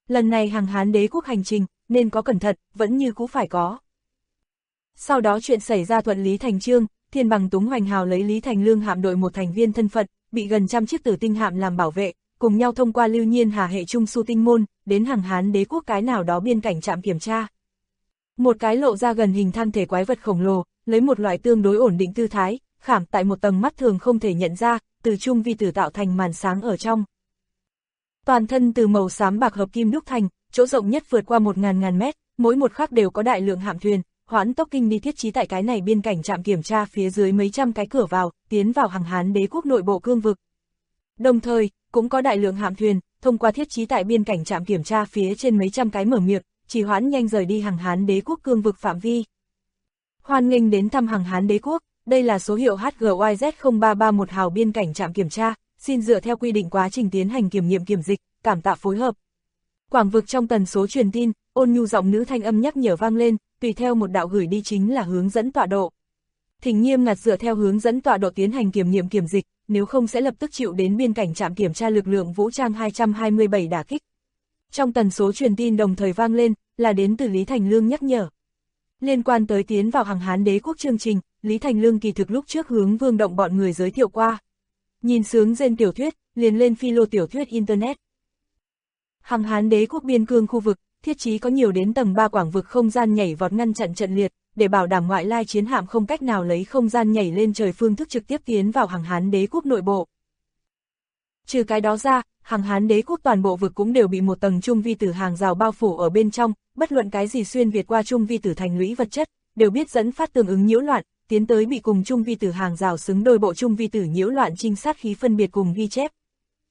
Lần này hàng Hán đế quốc hành trình, nên có cẩn thận, vẫn như cũ phải có. Sau đó chuyện xảy ra thuận lý thành chương, Thiên Bằng Túng Hoành Hào lấy Lý Thành Lương hạm đội một thành viên thân phận, bị gần trăm chiếc tử tinh hạm làm bảo vệ, cùng nhau thông qua Lưu Nhiên Hà hệ Trung Su Tinh Môn, đến hàng Hán đế quốc cái nào đó biên cảnh trạm kiểm tra. Một cái lộ ra gần hình thân thể quái vật khổng lồ, lấy một loại tương đối ổn định tư thái, khảm tại một tầng mắt thường không thể nhận ra, từ trung vi tử tạo thành màn sáng ở trong. Toàn thân từ màu xám bạc hợp kim đúc thành, chỗ rộng nhất vượt qua 1000 mét, mỗi một khắc đều có đại lượng hạm thuyền, hoãn tốc kinh đi thiết trí tại cái này biên cảnh trạm kiểm tra phía dưới mấy trăm cái cửa vào, tiến vào hàng Hán đế quốc nội bộ cương vực. Đồng thời, cũng có đại lượng hạm thuyền, thông qua thiết trí tại biên cảnh trạm kiểm tra phía trên mấy trăm cái mở miệng, chỉ hoãn nhanh rời đi hàng Hán đế quốc cương vực phạm vi. Hoan nghênh đến thăm hàng Hán đế quốc, đây là số hiệu HGYZ0331 hào biên cảnh trạm kiểm tra, xin dựa theo quy định quá trình tiến hành kiểm nghiệm kiểm dịch, cảm tạ phối hợp. Quảng vực trong tần số truyền tin, ôn nhu giọng nữ thanh âm nhắc nhở vang lên, tùy theo một đạo gửi đi chính là hướng dẫn tọa độ. Thỉnh nghiêm ngặt dựa theo hướng dẫn tọa độ tiến hành kiểm nghiệm kiểm dịch, nếu không sẽ lập tức chịu đến biên cảnh trạm kiểm tra lực lượng vũ trang 227 đả kích. Trong tần số truyền tin đồng thời vang lên, là đến từ Lý Thành Lương nhắc nhở. Liên quan tới tiến vào hàng Hán đế quốc chương trình, Lý Thành Lương kỳ thực lúc trước hướng Vương Động bọn người giới thiệu qua. Nhìn sướng rên tiểu thuyết, liền lên philo tiểu thuyết Internet. Hàng Hán đế quốc biên cương khu vực, thiết trí có nhiều đến tầng 3 quảng vực không gian nhảy vọt ngăn chặn trận liệt, để bảo đảm ngoại lai chiến hạm không cách nào lấy không gian nhảy lên trời phương thức trực tiếp tiến vào hàng Hán đế quốc nội bộ. Trừ cái đó ra, hàng Hán đế quốc toàn bộ vực cũng đều bị một tầng trung vi tử hàng rào bao phủ ở bên trong, bất luận cái gì xuyên việt qua trung vi tử thành lũy vật chất, đều biết dẫn phát tương ứng nhiễu loạn, tiến tới bị cùng trung vi tử hàng rào xứng đôi bộ trung vi tử nhiễu loạn trinh sát khí phân biệt cùng ghi chép.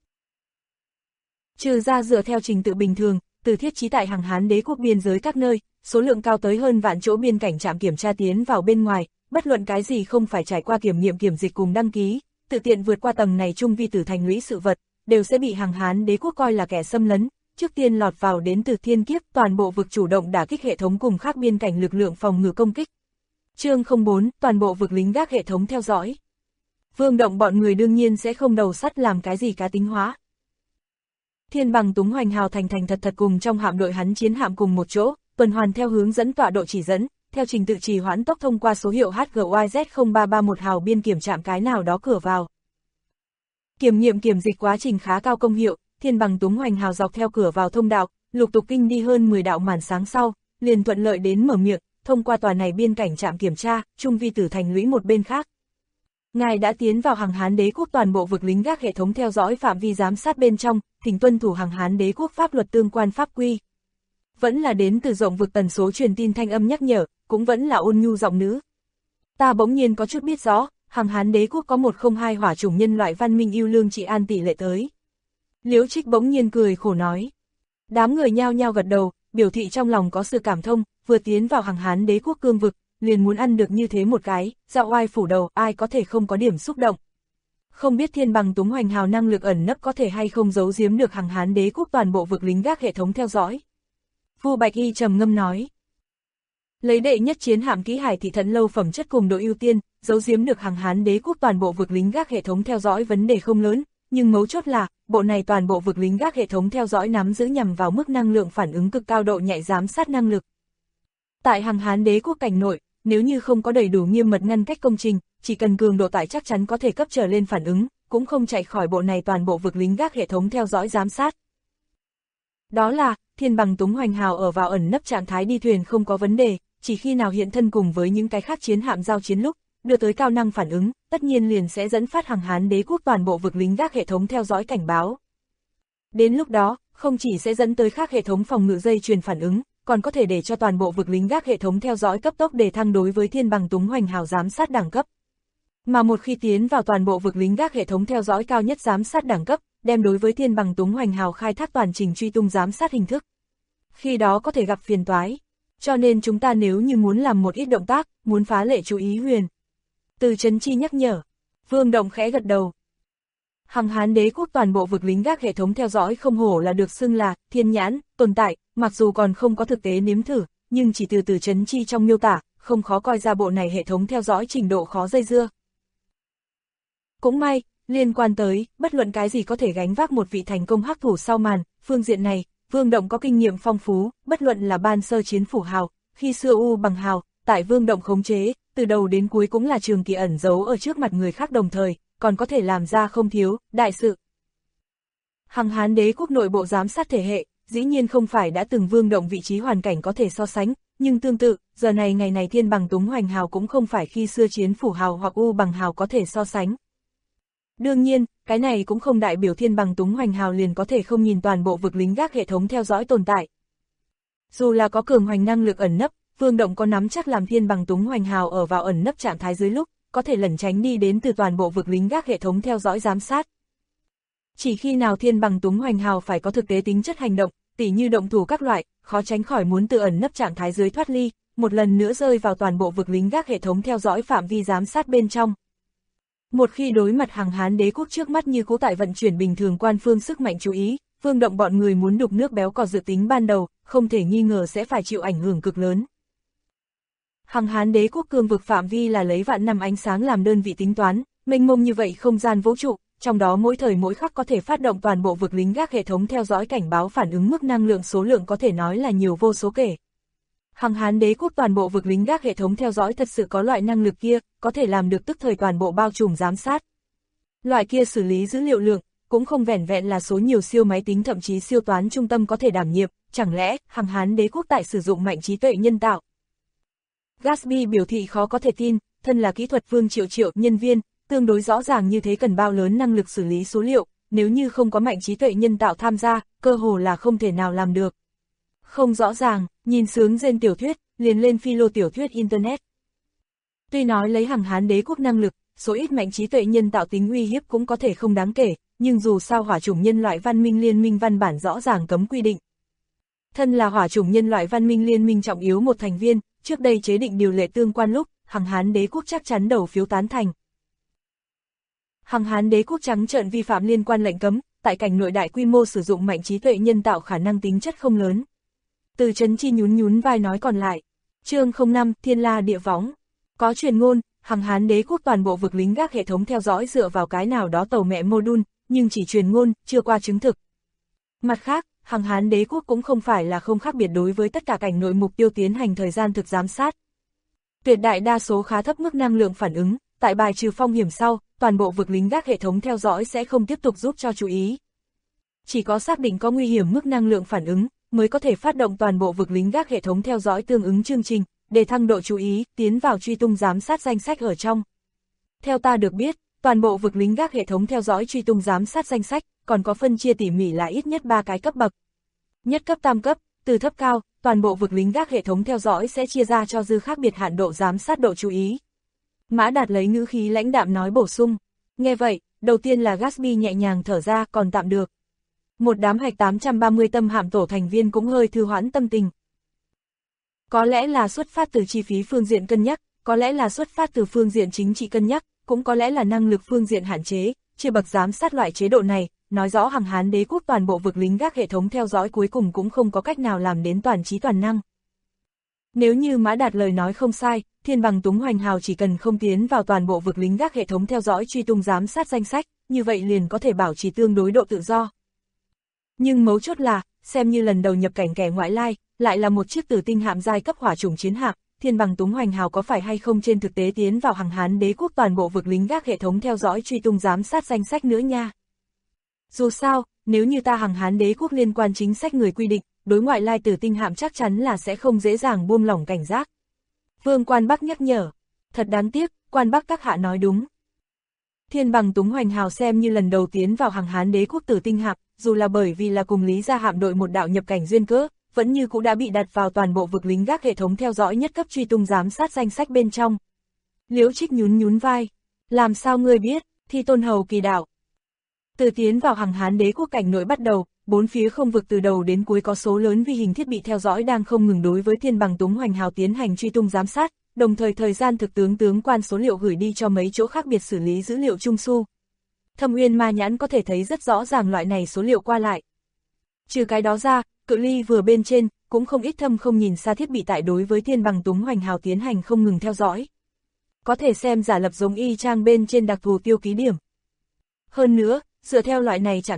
Trừ ra dựa theo trình tự bình thường, từ thiết trí tại hàng Hán đế quốc biên giới các nơi, số lượng cao tới hơn vạn chỗ biên cảnh trạm kiểm tra tiến vào bên ngoài, bất luận cái gì không phải trải qua kiểm nghiệm kiểm dịch cùng đăng ký, tự tiện vượt qua tầng này trung vi tử thành lũy sự vật, đều sẽ bị hàng Hán đế quốc coi là kẻ xâm lấn, trước tiên lọt vào đến từ thiên kiếp, toàn bộ vực chủ động đả kích hệ thống cùng khác biên cảnh lực lượng phòng ngự công kích. Chương 04, toàn bộ vực lính gác hệ thống theo dõi. Vương Động bọn người đương nhiên sẽ không đầu sắt làm cái gì cá tính hóa. Thiên Bằng Túng Hoành Hào thành thật cùng trong hạm đội hắn chiến hạm cùng một chỗ, tuần hoàn theo hướng dẫn tọa độ chỉ dẫn, theo trình tự trì hoãn tốc thông qua số hiệu HGYZ0331 hào biên kiểm trạm cái nào đó cửa vào. Kiểm nghiệm kiểm dịch quá trình khá cao công hiệu, Thiên Bằng Túng Hoành Hào dọc theo cửa vào thông đạo, lục tục kinh đi hơn 10 đạo màn sáng sau, liền thuận lợi đến mở miệng, thông qua tòa này biên cảnh trạm kiểm tra, trung vi tử thành lũy một bên khác. Ngài đã tiến vào hàng Hán đế quốc toàn bộ vực lính gác hệ thống theo dõi phạm vi giám sát bên trong, thỉnh tuân thủ hàng Hán đế quốc pháp luật tương quan pháp quy. Vẫn là đến từ rộng vực tần số truyền tin thanh âm nhắc nhở, cũng vẫn là ôn nhu giọng nữ. Ta bỗng nhiên có chút biết rõ, hàng Hán đế quốc có 102 hỏa chủng nhân loại văn minh yêu lương trị an tỷ lệ tới. Liễu Trích bỗng nhiên cười khổ nói. Đám người nhao nhao gật đầu, biểu thị trong lòng có sự cảm thông, vừa tiến vào hàng Hán đế quốc cương vực, liền muốn ăn được như thế một cái, dạo oai phủ đầu, ai có thể không có điểm xúc động. Không biết Thiên Bằng Túng Hoành Hào năng lực ẩn nấp có thể hay không giấu giếm được hàng Hán đế quốc toàn bộ vực lính gác hệ thống theo dõi. Vu Bạch Y trầm ngâm nói. Lấy đệ nhất chiến hạm Kỹ Hải thị thận lâu phẩm chất cùng độ ưu tiên, giấu giếm được hàng Hán đế quốc toàn bộ vực lính gác hệ thống theo dõi vấn đề không lớn, nhưng mấu chốt là, bộ này toàn bộ vực lính gác hệ thống theo dõi nắm giữ nhằm vào mức năng lượng phản ứng cực cao độ nhạy giám sát năng lực. Tại hàng Hán đế quốc cảnh nội, nếu như không có đầy đủ nghiêm mật ngăn cách công trình, chỉ cần cường độ tải chắc chắn có thể cấp trở lên phản ứng, cũng không chạy khỏi bộ này toàn bộ vực lính gác hệ thống theo dõi giám sát. Đó là, Thiên Bằng Túng Hoành Hào ở vào ẩn nấp trạng thái đi thuyền không có vấn đề, chỉ khi nào hiện thân cùng với những cái khác chiến hạm giao chiến lúc, đưa tới cao năng phản ứng, tất nhiên liền sẽ dẫn phát hàng Hán đế quốc toàn bộ vực lính gác hệ thống theo dõi cảnh báo. Đến lúc đó, không chỉ sẽ dẫn tới khác hệ thống phòng ngự dây chuyền phản ứng, còn có thể để cho toàn bộ vực lính gác hệ thống theo dõi cấp tốc đề thăng đối với Thiên Bằng Túng Hoành Hào giám sát đẳng cấp. Mà một khi tiến vào toàn bộ vực lính gác hệ thống theo dõi cao nhất giám sát đẳng cấp, đem đối với Thiên Bằng Túng Hoành Hào khai thác toàn trình truy tung giám sát hình thức. Khi đó có thể gặp phiền toái. Cho nên chúng ta nếu như muốn làm một ít động tác, muốn phá lệ chú ý huyền. Từ Trấn Chi nhắc nhở. Vương Động khẽ gật đầu. Hàng Hán đế quốc toàn bộ vực lính gác hệ thống theo dõi không hổ là được xưng là thiên nhãn tồn tại, mặc dù còn không có thực tế nếm thử, nhưng chỉ từ Trấn Chi trong miêu tả, không khó coi ra bộ này hệ thống theo dõi trình độ khó dây dưa. Cũng may, liên quan tới, bất luận cái gì có thể gánh vác một vị thành công hắc thủ sau màn, phương diện này, Vương Động có kinh nghiệm phong phú, bất luận là ban sơ chiến phủ hào, khi xưa U bằng hào, tại Vương Động khống chế, từ đầu đến cuối cũng là trường kỳ ẩn giấu ở trước mặt người khác đồng thời, còn có thể làm ra không thiếu, đại sự. Hằng Hán đế quốc nội bộ giám sát thể hệ, dĩ nhiên không phải đã từng Vương Động vị trí hoàn cảnh có thể so sánh, nhưng tương tự, giờ này ngày này Thiên Bằng Túng Hoành Hào cũng không phải khi xưa chiến phủ hào hoặc U bằng hào có thể so sánh. Đương nhiên, cái này cũng không đại biểu Thiên Bằng Túng Hoành Hào liền có thể không nhìn toàn bộ vực lính gác hệ thống theo dõi tồn tại. Dù là có cường hoành năng lực ẩn nấp, Vương Động có nắm chắc làm Thiên Bằng Túng Hoành Hào ở vào ẩn nấp trạng thái dưới lúc, có thể lẩn tránh đi đến từ toàn bộ vực lính gác hệ thống theo dõi giám sát. Chỉ khi nào Thiên Bằng Túng Hoành Hào phải có thực tế tính chất hành động, tỉ như động thủ các loại, khó tránh khỏi muốn từ ẩn nấp trạng thái dưới thoát ly, một lần nữa rơi vào toàn bộ vực lính gác hệ thống theo dõi phạm vi giám sát bên trong. Một khi đối mặt Hằng Hán đế quốc trước mắt như cũ tại vận chuyển bình thường quan phương sức mạnh chú ý, Vương Động bọn người muốn đục nước béo cò dự tính ban đầu, không thể nghi ngờ sẽ phải chịu ảnh hưởng cực lớn. Hằng Hán đế quốc cương vực phạm vi là lấy vạn năm ánh sáng làm đơn vị tính toán, mênh mông như vậy không gian vũ trụ, trong đó mỗi thời mỗi khắc có thể phát động toàn bộ vực lính gác hệ thống theo dõi cảnh báo phản ứng mức năng lượng số lượng có thể nói là nhiều vô số kể. Hằng Hán đế quốc toàn bộ vực lính gác hệ thống theo dõi thật sự có loại năng lực kia, có thể làm được tức thời toàn bộ bao trùm giám sát. Loại kia xử lý dữ liệu lượng, cũng không vẻn vẹn là số nhiều siêu máy tính thậm chí siêu toán trung tâm có thể đảm nhiệm, chẳng lẽ Hằng Hán đế quốc tại sử dụng mạnh trí tuệ nhân tạo. Gatsby biểu thị khó có thể tin, thân là kỹ thuật vương triệu nhân viên, tương đối rõ ràng như thế cần bao lớn năng lực xử lý số liệu, nếu như không có mạnh trí tuệ nhân tạo tham gia, cơ hồ là không thể nào làm được. Không rõ ràng, nhìn sướng gen tiểu thuyết, liền lên philo tiểu thuyết Internet. Tuy nói lấy Hằng Hán đế quốc năng lực, số ít mạnh trí tuệ nhân tạo tính uy hiếp cũng có thể không đáng kể, nhưng dù sao hỏa chủng nhân loại văn minh liên minh văn bản rõ ràng cấm quy định. Thân là hỏa chủng nhân loại văn minh liên minh trọng yếu một thành viên, trước đây chế định điều lệ tương quan lúc, Hằng Hán đế quốc chắc chắn đầu phiếu tán thành. Hằng Hán đế quốc trắng trợn vi phạm liên quan lệnh cấm, tại cảnh nội đại quy mô sử dụng mạnh trí tuệ nhân tạo khả năng tính chất không lớn. Từ Trấn Chi nhún vai nói còn lại. Chương 05, Thiên La địa võng. Có truyền ngôn, Hằng Hán đế quốc toàn bộ vực lính gác hệ thống theo dõi dựa vào cái nào đó tàu mẹ module, nhưng chỉ truyền ngôn, chưa qua chứng thực. Mặt khác, Hằng Hán đế quốc cũng không phải là không khác biệt đối với tất cả cảnh nội mục tiêu tiến hành thời gian thực giám sát. Tuyệt đại đa số khá thấp mức năng lượng phản ứng, tại bài trừ phong hiểm sau, toàn bộ vực lính gác hệ thống theo dõi sẽ không tiếp tục giúp cho chú ý. Chỉ có xác định có nguy hiểm mức năng lượng phản ứng, mới có thể phát động toàn bộ vực lính gác hệ thống theo dõi tương ứng chương trình, để thăng độ chú ý, tiến vào truy tung giám sát danh sách ở trong. Theo ta được biết, toàn bộ vực lính gác hệ thống theo dõi truy tung giám sát danh sách, còn có phân chia tỉ mỉ là ít nhất 3 cái cấp bậc. Nhất cấp tam cấp, từ thấp cao, toàn bộ vực lính gác hệ thống theo dõi sẽ chia ra cho dư khác biệt hạn độ giám sát độ chú ý. Mã Đạt lấy ngữ khí lãnh đạm nói bổ sung. Nghe vậy, đầu tiên là Gatsby nhẹ nhàng thở ra, còn tạm được. Một đám hạch 830 tâm hạm tổ thành viên cũng hơi thư hoãn tâm tình. Có lẽ là xuất phát từ chi phí phương diện cân nhắc, có lẽ là xuất phát từ phương diện chính trị cân nhắc, cũng có lẽ là năng lực phương diện hạn chế, chia bậc giám sát loại chế độ này, nói rõ Hằng Hán đế quốc toàn bộ vực lính gác hệ thống theo dõi cuối cùng cũng không có cách nào làm đến toàn trí toàn năng. Nếu như Mã Đạt lời nói không sai, Thiên Bằng Túng Hoành Hào chỉ cần không tiến vào toàn bộ vực lính gác hệ thống theo dõi truy tung giám sát danh sách, như vậy liền có thể bảo trì tương đối độ tự do. Nhưng mấu chốt là, xem như lần đầu nhập cảnh kẻ ngoại lai, lại là một chiếc tử tinh hạm giai cấp hỏa chủng chiến hạm, Thiên Bằng Túng Hoành Hào có phải hay không trên thực tế tiến vào Hằng Hán đế quốc toàn bộ vực lính gác hệ thống theo dõi truy tung giám sát danh sách nữa nha. Dù sao, nếu như ta Hằng Hán đế quốc liên quan chính sách người quy định, đối ngoại lai tử tinh hạm chắc chắn là sẽ không dễ dàng buông lỏng cảnh giác. Vương Quan Bắc nhắc nhở. Thật đáng tiếc, Quan Bắc các hạ nói đúng. Thiên Bằng Túng Hoành Hào xem như lần đầu tiến vào Hằng Hán đế quốc tử tinh hạm, dù là bởi vì là cùng Lý Gia hạm đội một đạo nhập cảnh duyên cớ, vẫn như cũng đã bị đặt vào toàn bộ vực lính gác hệ thống theo dõi nhất cấp truy tung giám sát danh sách bên trong. Liễu Trích nhún vai. Làm sao ngươi biết, Thi Tôn Hầu kỳ đạo. Từ tiến vào Hằng Hán đế quốc cảnh nội bắt đầu, bốn phía không vực từ đầu đến cuối có số lớn vi hình thiết bị theo dõi đang không ngừng đối với Thiên Bằng Túng Hoành Hào tiến hành truy tung giám sát, đồng thời thời gian thực tướng quan số liệu gửi đi cho mấy chỗ khác biệt xử lý dữ liệu trung su. Thâm Uyên Ma Nhãn có thể thấy rất rõ ràng loại này số liệu qua lại. Trừ cái đó ra, cự ly vừa bên trên, cũng không ít thâm không nhìn xa thiết bị tại đối với Thiên Bằng Túng Hoành Hào tiến hành không ngừng theo dõi. Có thể xem giả lập giống y chang bên trên đặc thù tiêu ký điểm. Hơn nữa, dựa theo loại này trạng thái,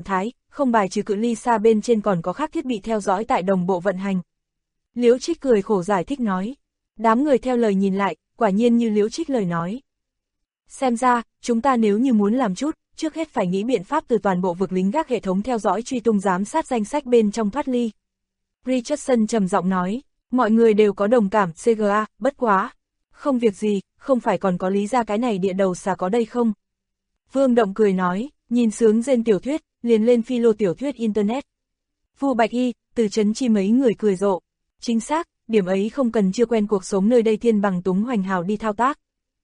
không bài trừ cự ly xa bên trên còn có khác thiết bị theo dõi tại đồng bộ vận hành. Liễu Trích cười khổ giải thích nói. Đám người theo lời nhìn lại, quả nhiên như Liễu Trích lời nói. Xem ra, chúng ta nếu như muốn làm chút, trước hết phải nghĩ biện pháp từ toàn bộ vực lính gác hệ thống theo dõi truy tung giám sát danh sách bên trong thoát ly. Richardson trầm giọng nói, mọi người đều có đồng cảm, CGA, bất quá. Không việc gì, không phải còn có lý ra cái này địa đầu xà có đây không? Vương Động cười nói, nhìn sướng rên tiểu thuyết, liền lên philo tiểu thuyết Internet. Vu Bạch Y, Từ Chấn Chi mấy người cười rộ. Chính xác, điểm ấy không cần chưa quen cuộc sống nơi đây Thiên Bằng Túng Hoành Hào đi thao tác.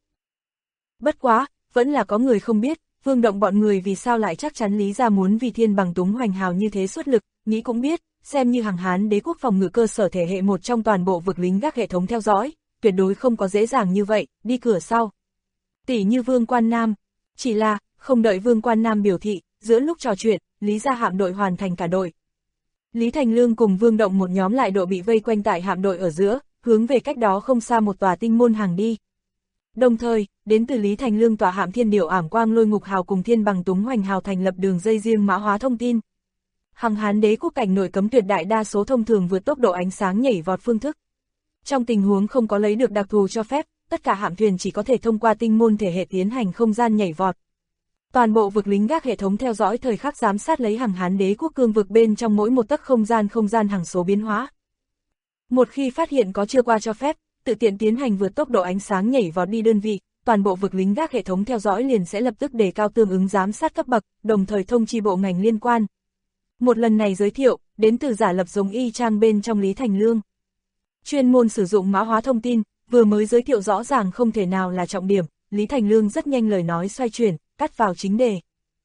Bất quá, vẫn là có người không biết, Vương Động bọn người vì sao lại chắc chắn lý ra muốn vì Thiên Bằng Túng Hoành Hào như thế xuất lực, nghĩ cũng biết, xem như hàng Hán đế quốc phòng ngự cơ sở thể hệ một trong toàn bộ vực lính gác hệ thống theo dõi, tuyệt đối không có dễ dàng như vậy, đi cửa sau. Tỷ như Vương Quan Nam, chỉ là, không đợi Vương Quan Nam biểu thị, giữa lúc trò chuyện, Lý gia hạm đội hoàn thành cả đội. Lý Thành Lương cùng Vương Động một nhóm lại độ bị vây quanh tại hạm đội ở giữa, hướng về cách đó không xa một tòa tinh môn hàng đi. Đồng thời, đến từ Lý Thành Lương tòa hạm Thiên Điểu Ảm Quang Lôi Ngục Hào cùng Thiên Bằng Túng Hoành Hào thành lập đường dây riêng mã hóa thông tin. Hàng Hán đế quốc cảnh nội cấm tuyệt đại đa số thông thường vượt tốc độ ánh sáng nhảy vọt phương thức. Trong tình huống không có lấy được đặc thù cho phép, tất cả hạm thuyền chỉ có thể thông qua tinh môn thể hệ tiến hành không gian nhảy vọt. Toàn bộ vực lính gác hệ thống theo dõi thời khắc giám sát lấy Hàng Hán đế quốc cương vực bên trong mỗi một tấc không gian hằng số biến hóa. Một khi phát hiện có chưa qua cho phép, tự tiện tiến hành vượt tốc độ ánh sáng nhảy vọt đi đơn vị, toàn bộ vực lính gác hệ thống theo dõi liền sẽ lập tức đề cao tương ứng giám sát cấp bậc, đồng thời thông chi bộ ngành liên quan. Một lần này giới thiệu, đến từ giả lập giống y chang bên trong Lý Thành Lương. Chuyên môn sử dụng mã hóa thông tin, vừa mới giới thiệu rõ ràng không thể nào là trọng điểm, Lý Thành Lương rất nhanh lời nói xoay chuyển, cắt vào chính đề.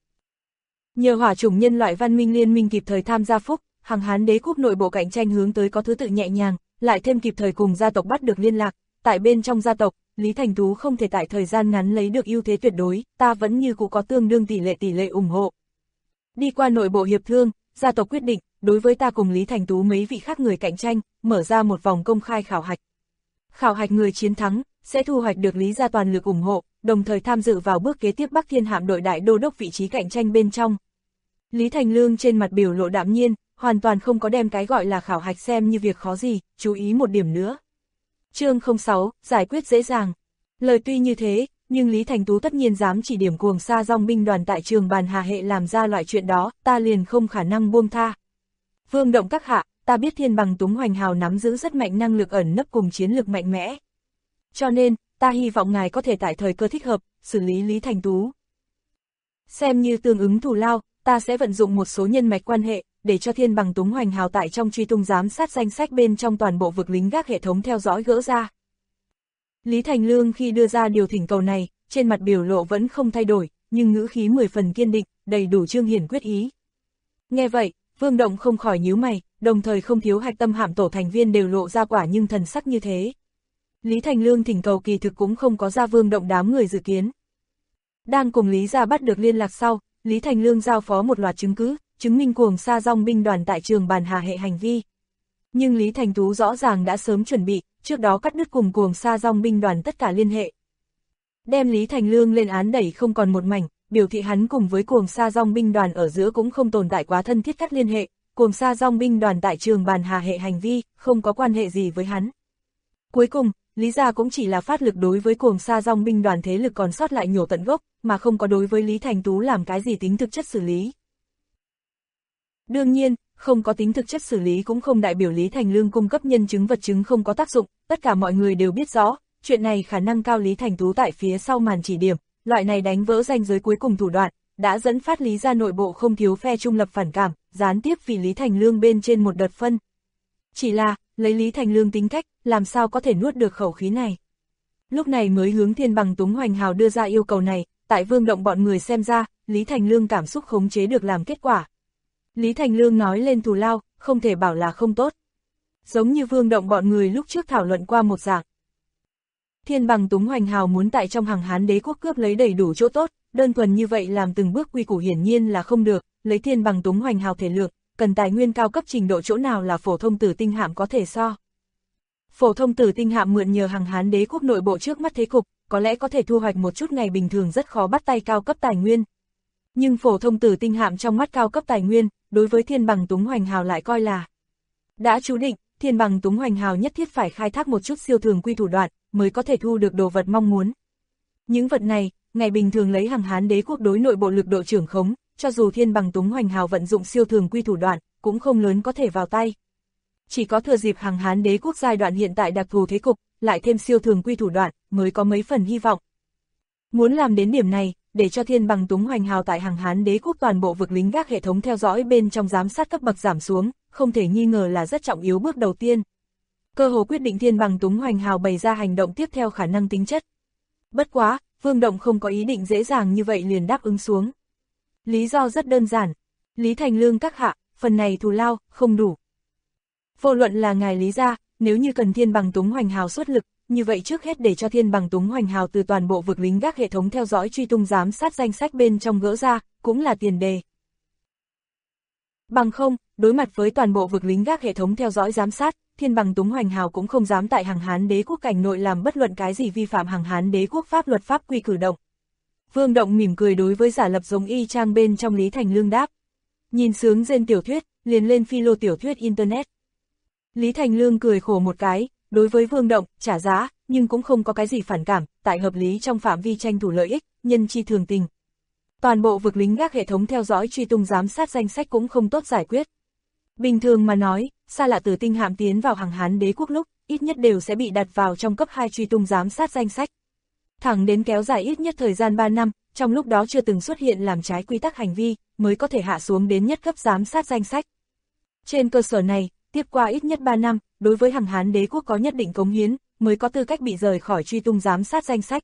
Nhờ hỏa chủng nhân loại văn minh liên minh kịp thời tham gia phúc, Hàng Hán đế quốc nội bộ cạnh tranh hướng tới có thứ tự nhẹ nhàng, lại thêm kịp thời cùng gia tộc bắt được liên lạc, tại bên trong gia tộc, Lý Thành Tú không thể tại thời gian ngắn lấy được ưu thế tuyệt đối, ta vẫn như cũ có tương đương tỷ lệ ủng hộ. Đi qua nội bộ hiệp thương, gia tộc quyết định, đối với ta cùng Lý Thành Tú mấy vị khác người cạnh tranh, mở ra một vòng công khai khảo hạch. Khảo hạch người chiến thắng, sẽ thu hoạch được Lý gia toàn lực ủng hộ, đồng thời tham dự vào bước kế tiếp Bắc Thiên hạm đội đại đô đốc vị trí cạnh tranh bên trong. Lý Thành Lương trên mặt biểu lộ đạm nhiên, hoàn toàn không có đem cái gọi là khảo hạch xem như việc khó gì, chú ý một điểm nữa. Chương 06, giải quyết dễ dàng. Lời tuy như thế, nhưng Lý Thành Tú tất nhiên dám chỉ điểm cuồng sa dòng binh đoàn tại trường bàn Hà Hệ làm ra loại chuyện đó, ta liền không khả năng buông tha. Vương Động các hạ, ta biết Thiên Bằng Túng Hoành Hào nắm giữ rất mạnh năng lực ẩn nấp cùng chiến lược mạnh mẽ. Cho nên, ta hy vọng ngài có thể tại thời cơ thích hợp, xử lý Lý Thành Tú. Xem như tương ứng thù lao, ta sẽ vận dụng một số nhân mạch quan hệ, để cho Thiên Bằng Túng Hoành Hào tại trong truy tung giám sát danh sách bên trong toàn bộ vực lính gác hệ thống theo dõi gỡ ra. Lý Thành Lương khi đưa ra điều thỉnh cầu này, trên mặt biểu lộ vẫn không thay đổi, nhưng ngữ khí 10 phần kiên định, đầy đủ trương hiển quyết ý. Nghe vậy, Vương Động không khỏi nhíu mày, đồng thời không thiếu hạch tâm hạm tổ thành viên đều lộ ra quả nhưng thần sắc như thế. Lý Thành Lương thỉnh cầu kỳ thực cũng không có ra Vương Động đám người dự kiến. Đang cùng Lý gia bắt được liên lạc sau, Lý Thành Lương giao phó một loạt chứng cứ, chứng minh cuồng sa dòng binh đoàn tại trường bàn Hà Hệ hành vi. Nhưng Lý Thành Tú rõ ràng đã sớm chuẩn bị, trước đó cắt đứt cùng cuồng sa dòng binh đoàn tất cả liên hệ. Đem Lý Thành Lương lên án đẩy không còn một mảnh, biểu thị hắn cùng với cuồng sa dòng binh đoàn ở giữa cũng không tồn tại quá thân thiết cắt liên hệ, cuồng sa dòng binh đoàn tại trường bàn Hà Hệ hành vi, không có quan hệ gì với hắn. Cuối cùng, Lý gia cũng chỉ là phát lực đối với cuồng sa dòng binh đoàn thế lực còn sót lại nhổ tận gốc, mà không có đối với Lý Thành Tú làm cái gì tính thực chất xử lý. Đương nhiên, không có tính thực chất xử lý cũng không đại biểu Lý Thành Lương cung cấp nhân chứng vật chứng không có tác dụng, tất cả mọi người đều biết rõ, chuyện này khả năng cao Lý Thành Tú tại phía sau màn chỉ điểm, loại này đánh vỡ ranh giới cuối cùng thủ đoạn, đã dẫn phát Lý gia nội bộ không thiếu phe trung lập phản cảm, gián tiếp vì Lý Thành Lương bên trên một đợt phân. Chỉ là, lấy Lý Thành Lương tính cách, làm sao có thể nuốt được khẩu khí này. Lúc này mới hướng Thiên Bằng Túng Hoành Hào đưa ra yêu cầu này, tại Vương Động bọn người xem ra, Lý Thành Lương cảm xúc khống chế được làm kết quả. Lý Thành Lương nói lên thù lao, không thể bảo là không tốt. Giống như Vương Động bọn người lúc trước thảo luận qua một dạng. Thiên Bằng Túng Hoành Hào muốn tại trong Hàng Hán đế quốc cướp lấy đầy đủ chỗ tốt, đơn thuần như vậy làm từng bước quy củ hiển nhiên là không được, lấy Thiên Bằng Túng Hoành Hào thể lượng, cần tài nguyên cao cấp trình độ chỗ nào là phổ thông tử tinh hạm có thể so. Phổ thông tử tinh hạm mượn nhờ Hàng Hán đế quốc nội bộ trước mắt thế cục, có lẽ có thể thu hoạch một chút ngày bình thường rất khó bắt tay cao cấp tài nguyên. Nhưng phổ thông tử tinh hạm trong mắt cao cấp tài nguyên, đối với Thiên Bằng Túng Hoành Hào lại coi là đã chú định, Thiên Bằng Túng Hoành Hào nhất thiết phải khai thác một chút siêu thường quy thủ đoạn, mới có thể thu được đồ vật mong muốn. Những vật này, ngày bình thường lấy Hằng Hán Đế quốc đối nội bộ lực độ trưởng khống, cho dù Thiên Bằng Túng Hoành Hào vận dụng siêu thường quy thủ đoạn, cũng không lớn có thể vào tay. Chỉ có thừa dịp Hằng Hán Đế quốc giai đoạn hiện tại đặc thù thế cục, lại thêm siêu thường quy thủ đoạn, mới có mấy phần hy vọng. Muốn làm đến điểm này, để cho Thiên Bằng Túng Hoành Hào tại Hằng Hán Đế quốc toàn bộ vực lính gác hệ thống theo dõi bên trong giám sát cấp bậc giảm xuống, không thể nghi ngờ là rất trọng yếu bước đầu tiên. Cơ hồ quyết định Thiên Bằng Túng Hoành Hào bày ra hành động tiếp theo khả năng tính chất. Bất quá, Vương Động không có ý định dễ dàng như vậy liền đáp ứng xuống. Lý do rất đơn giản. Lý Thành Lương các hạ, phần này thù lao, không đủ. Vô luận là ngài Lý gia, nếu như cần Thiên Bằng Túng Hoành Hào xuất lực, như vậy trước hết để cho Thiên Bằng Túng Hoành Hào từ toàn bộ vực lính gác hệ thống theo dõi truy tung giám sát danh sách bên trong gỡ ra, cũng là tiền đề. Bằng không, đối mặt với toàn bộ vực lính gác hệ thống theo dõi giám sát, Thiên Bằng Túng Hoành Hào cũng không dám tại Hằng Hán Đế quốc cảnh nội làm bất luận cái gì vi phạm Hằng Hán Đế quốc pháp luật pháp quy cử động. Vương Động mỉm cười đối với giả lập giống y chang bên trong Lý Thành Lương đáp. Nhìn sướng trên tiểu thuyết, liền lên philo tiểu thuyết internet. Lý Thành Lương cười khổ một cái, đối với Vương Động, trả giá, nhưng cũng không có cái gì phản cảm, tại hợp lý trong phạm vi tranh thủ lợi ích, nhân chi thường tình. Toàn bộ vực lính gác hệ thống theo dõi truy tung giám sát danh sách cũng không tốt giải quyết. Bình thường mà nói, xa lạ từ tinh hạm tiến vào Hằng Hán Đế quốc lúc, ít nhất đều sẽ bị đặt vào trong cấp 2 truy tung giám sát danh sách. Thẳng đến kéo dài ít nhất thời gian 3 năm, trong lúc đó chưa từng xuất hiện làm trái quy tắc hành vi, mới có thể hạ xuống đến nhất cấp giám sát danh sách. Trên cơ sở này, tiếp qua ít nhất 3 năm, đối với Hằng Hán Đế quốc có nhất định cống hiến, mới có tư cách bị rời khỏi truy tung giám sát danh sách.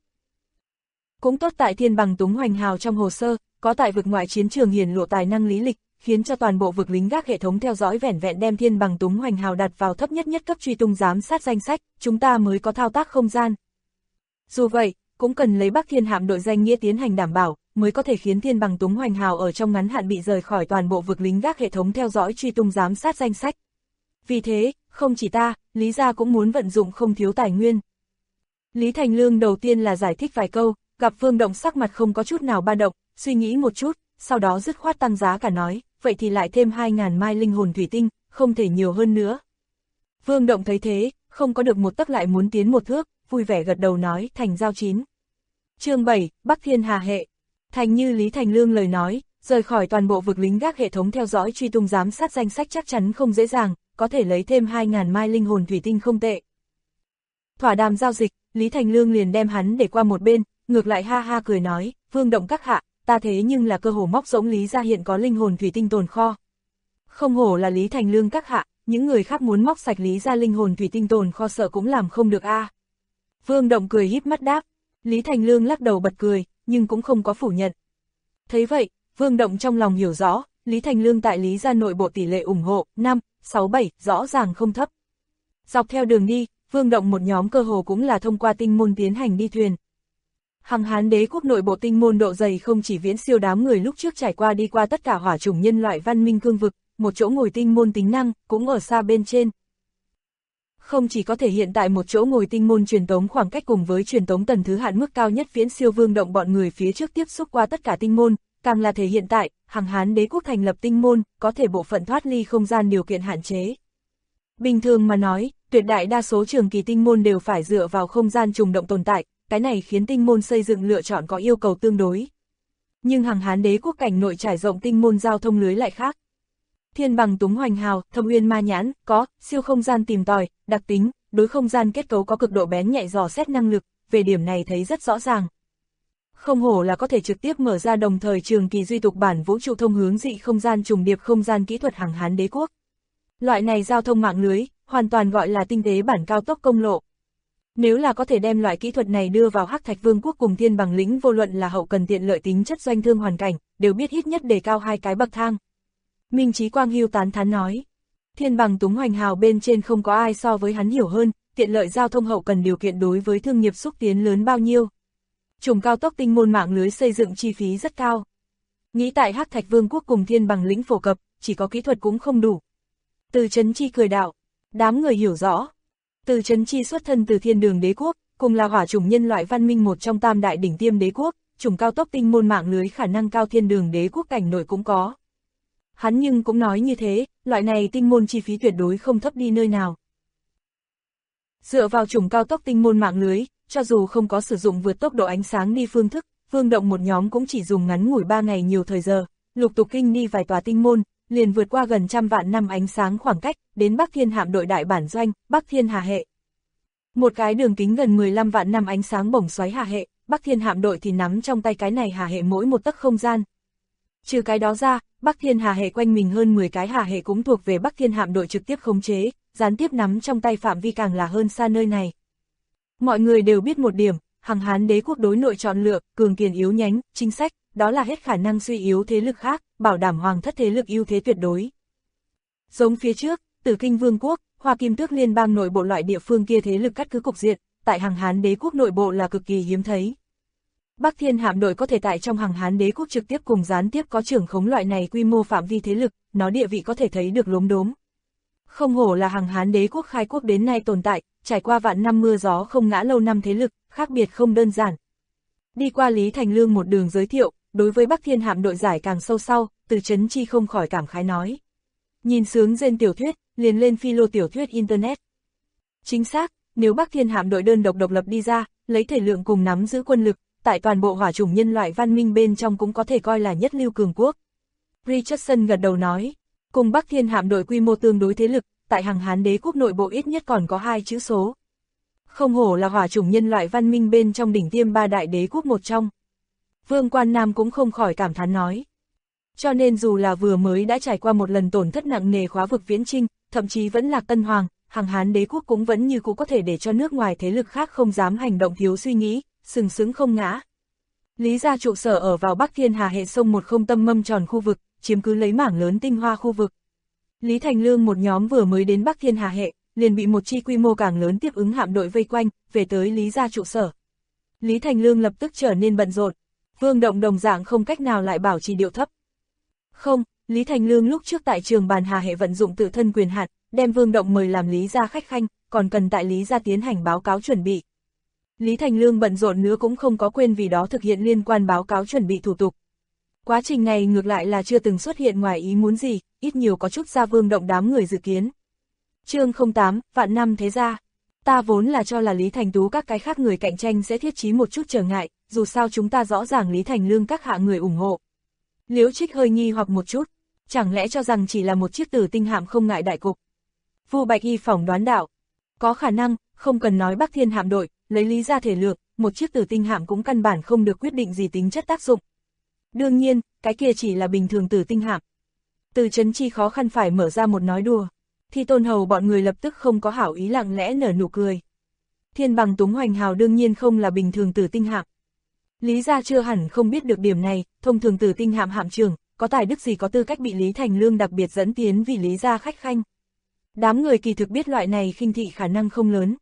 Cũng tốt tại Thiên Bằng Túng Hoành Hào trong hồ sơ, có tại vực ngoại chiến trường hiển lộ tài năng lý lịch, khiến cho toàn bộ vực lính gác hệ thống theo dõi vẻn vẹn đem Thiên Bằng Túng Hoành Hào đặt vào thấp nhất cấp truy tung giám sát danh sách, chúng ta mới có thao tác không gian. Dù vậy, cũng cần lấy Bắc Thiên Hạm đội danh nghĩa tiến hành đảm bảo, mới có thể khiến Thiên Bằng Túng Hoành Hào ở trong ngắn hạn bị rời khỏi toàn bộ vực lính gác hệ thống theo dõi truy tung giám sát danh sách. Vì thế, không chỉ ta, Lý gia cũng muốn vận dụng không thiếu tài nguyên. Lý Thành Lương đầu tiên là giải thích vài câu, gặp Vương Động sắc mặt không có chút nào ba động, suy nghĩ một chút, sau đó dứt khoát tăng giá cả nói, vậy thì lại thêm 2.000 mai linh hồn thủy tinh, không thể nhiều hơn nữa. Vương Động thấy thế, không có được một tấc lại muốn tiến một thước, vui vẻ gật đầu nói, thành giao chín. Chương 7, Bắc Thiên Hà hệ. Thành như Lý Thành Lương lời nói, rời khỏi toàn bộ vực lính gác hệ thống theo dõi truy tung giám sát danh sách chắc chắn không dễ dàng, có thể lấy thêm 2.000 mai linh hồn thủy tinh không tệ. Thỏa đàm giao dịch, Lý Thành Lương liền đem hắn để qua một bên, ngược lại ha ha cười nói, Vương Động các hạ, ta thế nhưng là cơ hồ móc rỗng Lý gia hiện có linh hồn thủy tinh tồn kho. Không hổ là Lý Thành Lương các hạ, những người khác muốn móc sạch Lý gia linh hồn thủy tinh tồn kho sợ cũng làm không được a. Vương Động cười híp mắt đáp, Lý Thành Lương lắc đầu bật cười, nhưng cũng không có phủ nhận. Thấy vậy, Vương Động trong lòng hiểu rõ, Lý Thành Lương tại Lý gia nội bộ tỷ lệ ủng hộ 5, 6, 7, rõ ràng không thấp. Dọc theo đường đi, Vương Động một nhóm cơ hồ cũng là thông qua tinh môn tiến hành đi thuyền. Hằng Hán Đế quốc nội bộ tinh môn độ dày không chỉ viễn siêu đám người lúc trước trải qua đi qua tất cả hỏa chủng nhân loại văn minh cương vực, một chỗ ngồi tinh môn tính năng cũng ở xa bên trên. Không chỉ có thể hiện tại một chỗ ngồi tinh môn truyền tống khoảng cách cùng với truyền tống tần thứ hạn mức cao nhất viễn siêu Vương Động bọn người phía trước tiếp xúc qua tất cả tinh môn, càng là thể hiện tại Hằng Hán Đế quốc thành lập tinh môn, có thể bộ phận thoát ly không gian điều kiện hạn chế. Bình thường mà nói, tuyệt đại đa số trường kỳ tinh môn đều phải dựa vào không gian trùng động tồn tại, cái này khiến tinh môn xây dựng lựa chọn có yêu cầu tương đối. Nhưng Hằng Hán Đế quốc cảnh nội trải rộng tinh môn giao thông lưới lại khác. Thiên Bằng Túng Hoành Hào, Thâm Uyên Ma Nhãn, có siêu không gian tìm tòi, đặc tính, đối không gian kết cấu có cực độ bén nhạy dò xét năng lực, về điểm này thấy rất rõ ràng. Không hổ là có thể trực tiếp mở ra đồng thời trường kỳ duy tục bản vũ trụ thông hướng dị không gian trùng điệp không gian kỹ thuật Hằng Hán Đế quốc. Loại này giao thông mạng lưới, hoàn toàn gọi là tinh tế bản cao tốc công lộ. Nếu là có thể đem loại kỹ thuật này đưa vào Hắc Thạch Vương quốc cùng Thiên Bằng lĩnh vô luận là hậu cần tiện lợi tính chất doanh thương hoàn cảnh, đều biết ít nhất đề cao 2 cái bậc thang. Minh Chí Quang hưu tán thán nói, Thiên Bằng Túng Hoành Hào bên trên không có ai so với hắn hiểu hơn, tiện lợi giao thông hậu cần điều kiện đối với thương nghiệp xúc tiến lớn bao nhiêu. Trùng cao tốc tinh môn mạng lưới xây dựng chi phí rất cao. Nghĩ tại Hắc Thạch Vương quốc cùng Thiên Bằng lĩnh phổ cập, chỉ có kỹ thuật cũng không đủ. Từ Chấn Chi cười đạo, đám người hiểu rõ. Từ Chấn Chi xuất thân từ Thiên Đường Đế quốc, cùng là hỏa chủng nhân loại văn minh một trong tam đại đỉnh tiêm đế quốc, chủng cao tốc tinh môn mạng lưới khả năng cao thiên đường đế quốc cảnh nội cũng có. Hắn nhưng cũng nói như thế, loại này tinh môn chi phí tuyệt đối không thấp đi nơi nào. Dựa vào chủng cao tốc tinh môn mạng lưới, cho dù không có sử dụng vượt tốc độ ánh sáng đi phương thức, Vương Động một nhóm cũng chỉ dùng ngắn ngủi 3 ngày nhiều thời giờ, lục tục kinh đi vài tòa tinh môn, liền vượt qua gần 100 vạn năm ánh sáng khoảng cách, đến Bắc Thiên hạm đội đại bản doanh, Bắc Thiên Hà hệ. Một cái đường kính gần 15 vạn năm ánh sáng bổng xoáy Hà hệ, Bắc Thiên hạm đội thì nắm trong tay cái này Hà hệ mỗi một tấc không gian. Trừ cái đó ra, Bắc Thiên Hà hệ quanh mình hơn 10 cái Hà hệ cũng thuộc về Bắc Thiên hạm đội trực tiếp khống chế, gián tiếp nắm trong tay phạm vi càng là hơn xa nơi này. Mọi người đều biết một điểm, Hằng Hán đế quốc đối nội chọn lựa, cường kiền yếu nhánh, chính sách, đó là hết khả năng suy yếu thế lực khác, bảo đảm hoàng thất thế lực ưu thế tuyệt đối. Giống phía trước, Tử Kinh Vương quốc, Hoa Kim Tước liên bang nội bộ loại địa phương kia thế lực cắt cứ cục diện, tại Hằng Hán đế quốc nội bộ là cực kỳ hiếm thấy. Bắc Thiên hạm đội có thể tại trong Hằng Hán đế quốc trực tiếp cùng gián tiếp có trưởng khống loại này quy mô phạm vi thế lực, nó địa vị có thể thấy được lốm đốm. Không hổ là Hằng Hán đế quốc khai quốc đến nay tồn tại, trải qua vạn năm mưa gió không ngã lâu năm thế lực, khác biệt không đơn giản. Đi qua Lý Thành Lương một đường giới thiệu, đối với Bắc Thiên hạm đội giải càng sâu sau, Từ Chấn Chi không khỏi cảm khái nói. Nhìn sướng trên tiểu thuyết, liền lên philo tiểu thuyết Internet. Chính xác, nếu Bắc Thiên hạm đội đơn độc lập đi ra, lấy thể lượng cùng nắm giữ quân lực, tại toàn bộ hỏa chủng nhân loại văn minh bên trong cũng có thể coi là nhất lưu cường quốc. Richardson gật đầu nói, cùng Bắc Thiên hạm đội quy mô tương đối thế lực, tại Hằng Hán đế quốc nội bộ ít nhất còn có 2 chữ số. Không hổ là hỏa chủng nhân loại văn minh bên trong đỉnh tiêm 3 đại đế quốc một trong. Vương Quan Nam cũng không khỏi cảm thán nói. Cho nên dù là vừa mới đã trải qua một lần tổn thất nặng nề khóa vực viễn trinh, thậm chí vẫn lạc Tân Hoàng, Hằng Hán đế quốc cũng vẫn như cũ có thể để cho nước ngoài thế lực khác không dám hành động thiếu suy nghĩ, sừng sững không ngã. Lý gia trụ sở ở vào Bắc Thiên Hà hệ sông một không tâm mâm tròn khu vực, chiếm cứ lấy mảng lớn tinh hoa khu vực. Lý Thành Lương một nhóm vừa mới đến Bắc Thiên Hà hệ, liền bị một chi quy mô càng lớn tiếp ứng hạm đội vây quanh, về tới Lý gia trụ sở. Lý Thành Lương lập tức trở nên bận rộn, Vương Động đồng dạng không cách nào lại bảo trì điệu thấp. Không, Lý Thành Lương lúc trước tại trường bàn Hà hệ vận dụng tự thân quyền hạn, đem Vương Động mời làm Lý gia khách khanh, còn cần tại Lý gia tiến hành báo cáo chuẩn bị. Lý Thành Lương bận rộn nữa cũng không có quên vì đó thực hiện liên quan báo cáo chuẩn bị thủ tục. Quá trình này ngược lại là chưa từng xuất hiện ngoài ý muốn gì, ít nhiều có chút ra Vương Động đám người dự kiến. Chương 08, vạn năm thế gia. Ta vốn là cho là Lý Thành Tú các cái khác người cạnh tranh sẽ thiết trí một chút trở ngại, dù sao chúng ta rõ ràng Lý Thành Lương các hạ người ủng hộ. Liễu Trích hơi nghi hoặc một chút, chẳng lẽ cho rằng chỉ là một chiếc Tử Tinh hạm không ngại đại cục. Vu Bạch Y phỏng đoán đạo, có khả năng, không cần nói Bắc Thiên hạm đội, lấy Lý gia thể lượng, một chiếc Tử Tinh hạm cũng căn bản không được quyết định gì tính chất tác dụng. Đương nhiên, cái kia chỉ là bình thường Tử Tinh hạm. Từ Chấn Chi khó khăn phải mở ra một nói đùa, Thi Tôn Hầu bọn người lập tức không có hảo ý lặng lẽ nở nụ cười. Thiên Bằng Túng Hoành Hào đương nhiên không là bình thường Tử Tinh hạm. Lý gia chưa hẳn không biết được điểm này, thông thường Tử Tinh hạm hạm trưởng, có tài đức gì có tư cách bị Lý Thành Lương đặc biệt dẫn tiến vì Lý gia khách khanh. Đám người kỳ thực biết loại này khinh thị khả năng không lớn.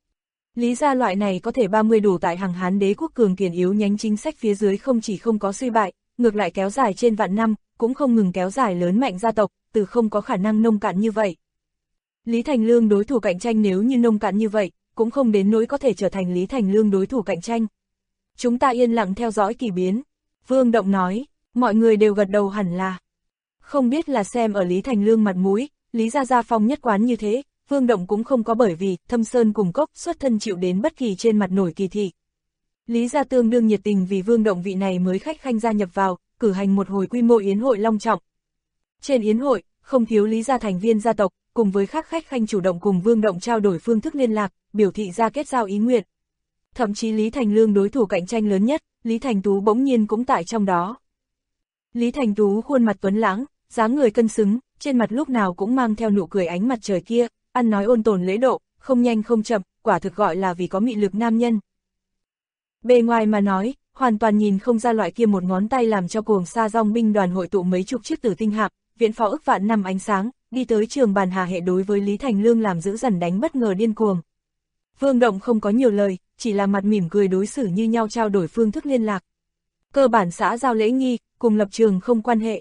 Lý gia loại này có thể 30 đủ tại Hằng Hán đế quốc cường kiền yếu nhánh chính sách phía dưới không chỉ không có suy bại, ngược lại kéo dài trên vạn năm, cũng không ngừng kéo dài lớn mạnh gia tộc, từ không có khả năng nông cạn như vậy. Lý Thành Lương đối thủ cạnh tranh nếu như nông cạn như vậy, cũng không đến nỗi có thể trở thành Lý Thành Lương đối thủ cạnh tranh. Chúng ta yên lặng theo dõi kỳ biến. Vương Động nói, mọi người đều gật đầu hẳn là. Không biết là xem ở Lý Thành Lương mặt mũi, Lý gia gia phong nhất quán như thế, Vương Động cũng không có bởi vì Thâm Sơn cùng Cốc xuất thân chịu đến bất kỳ trên mặt nổi kỳ thị. Lý gia tương đương nhiệt tình vì Vương Động vị này mới khách khanh gia nhập vào, cử hành một hồi quy mô yến hội long trọng. Trên yến hội, không thiếu Lý gia thành viên gia tộc, cùng với các khách khanh chủ động cùng Vương Động trao đổi phương thức liên lạc, biểu thị ra kết giao ý nguyện. Thậm chí Lý Thành Lương đối thủ cạnh tranh lớn nhất, Lý Thành Tú bỗng nhiên cũng tại trong đó. Lý Thành Tú khuôn mặt tuấn lãng, dáng người cân xứng, trên mặt lúc nào cũng mang theo nụ cười ánh mặt trời kia, ăn nói ôn tồn lễ độ, không nhanh không chậm, quả thực gọi là vì có mị lực nam nhân. Bề ngoài mà nói, hoàn toàn nhìn không ra loại kia một ngón tay làm cho cuồng sa dòng binh đoàn hội tụ mấy chục chiếc Tử Tinh hạm, viễn phó ức vạn năm ánh sáng, đi tới trường bàn Hà hệ đối với Lý Thành Lương làm dữ dằn đánh bất ngờ điên cuồng. Vương Động không có nhiều lời, chỉ là mặt mỉm cười đối xử như nhau trao đổi phương thức liên lạc. Cơ bản xã giao lễ nghi, cùng lập trường không quan hệ.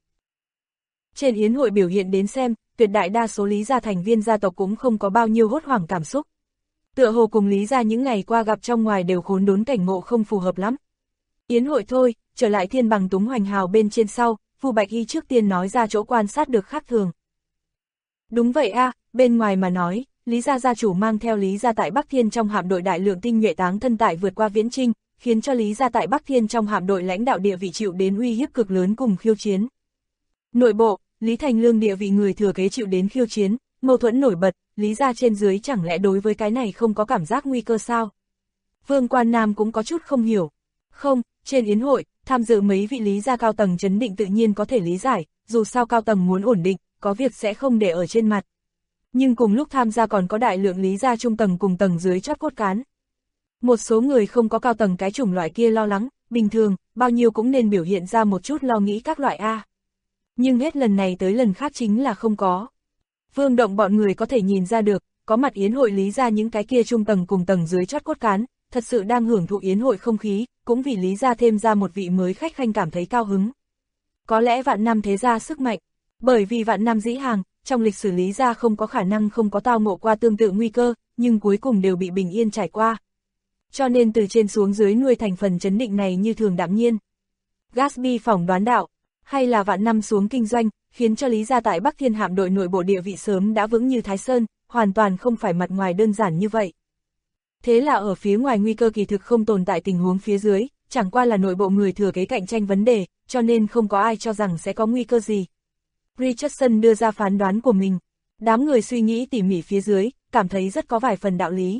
Trên yến hội biểu hiện đến xem, tuyệt đại đa số Lý gia thành viên gia tộc cũng không có bao nhiêu hốt hoảng cảm xúc. Tựa hồ cùng Lý gia những ngày qua gặp trong ngoài đều khốn đốn cảnh ngộ không phù hợp lắm. Yến hội thôi, trở lại thiên bằng túng hoành hào bên trên sau, Vu Bạch Y trước tiên nói ra chỗ quan sát được khác thường. Đúng vậy a, bên ngoài mà nói, Lý gia gia chủ mang theo Lý gia tại Bắc Thiên trong hạm đội đại lượng tinh nhuệ táng thân tại vượt qua viễn trinh, khiến cho Lý gia tại Bắc Thiên trong hạm đội lãnh đạo địa vị chịu đến uy hiếp cực lớn cùng khiêu chiến. Nội bộ, Lý Thành Lương địa vị người thừa kế chịu đến khiêu chiến, mâu thuẫn nổi bật, Lý gia trên dưới chẳng lẽ đối với cái này không có cảm giác nguy cơ sao? Vương Quan Nam cũng có chút không hiểu. Không, trên yến hội, tham dự mấy vị Lý gia cao tầng chấn định tự nhiên có thể lý giải, dù sao cao tầng muốn ổn định, có việc sẽ không để ở trên mặt. Nhưng cùng lúc tham gia còn có đại lượng Lý gia trung tầng cùng tầng dưới chót cốt cán. Một số người không có cao tầng cái chủng loại kia lo lắng, bình thường, bao nhiêu cũng nên biểu hiện ra một chút lo nghĩ các loại A. Nhưng hết lần này tới lần khác chính là không có. Vương Động bọn người có thể nhìn ra được, có mặt yến hội Lý gia những cái kia trung tầng cùng tầng dưới chót cốt cán, thật sự đang hưởng thụ yến hội không khí, cũng vì Lý gia thêm ra một vị mới khách khanh cảm thấy cao hứng. Có lẽ vạn năm thế gia sức mạnh, bởi vì vạn năm dĩ hàng, trong lịch sử Lý gia không có khả năng không có tao ngộ qua tương tự nguy cơ, nhưng cuối cùng đều bị bình yên trải qua. Cho nên từ trên xuống dưới nuôi thành phần chấn định này như thường đạm nhiên. Gatsby phỏng đoán đạo, hay là vạn năm xuống kinh doanh, khiến cho Lý gia tại Bắc Thiên hạm đội nội bộ địa vị sớm đã vững như Thái Sơn, hoàn toàn không phải mặt ngoài đơn giản như vậy. Thế là ở phía ngoài nguy cơ kỳ thực không tồn tại tình huống phía dưới, chẳng qua là nội bộ người thừa kế cạnh tranh vấn đề, cho nên không có ai cho rằng sẽ có nguy cơ gì. Richardson đưa ra phán đoán của mình. Đám người suy nghĩ tỉ mỉ phía dưới, cảm thấy rất có vài phần đạo lý.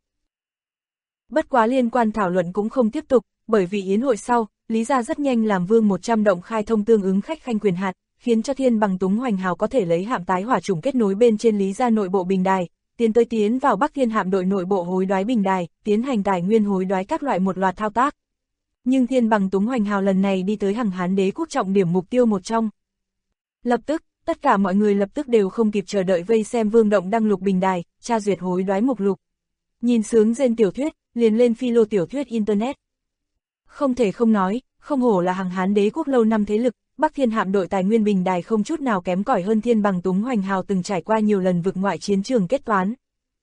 Bất quá liên quan thảo luận cũng không tiếp tục, bởi vì yến hội sau, Lý gia rất nhanh làm Vương 100 động khai thông tương ứng khách khanh quyền hạn, khiến cho thiên bằng túng hoành hào có thể lấy hạm tái hỏa chủng kết nối bên trên Lý gia nội bộ bình đài, tiến vào Bắc Thiên hạm đội nội bộ hối đoái bình đài, tiến hành tài nguyên hối đoái các loại một loạt thao tác. Nhưng thiên bằng túng hoành hào lần này đi tới Hằng Hán Đế quốc trọng điểm mục tiêu một trong. Lập tức, tất cả mọi người lập tức đều không kịp chờ đợi vây xem Vương Động đăng lục bình đài, tra duyệt hối đoái mục lục. Nhìn sướng rên tiểu thuyết, liền lên phi lô tiểu thuyết Internet. Không thể không nói, không hổ là Hằng Hán Đế quốc lâu năm thế lực, Bắc Thiên hạm đội tài nguyên bình đài không chút nào kém cỏi hơn thiên bằng túng hoành hào từng trải qua nhiều lần vực ngoại chiến trường kết toán.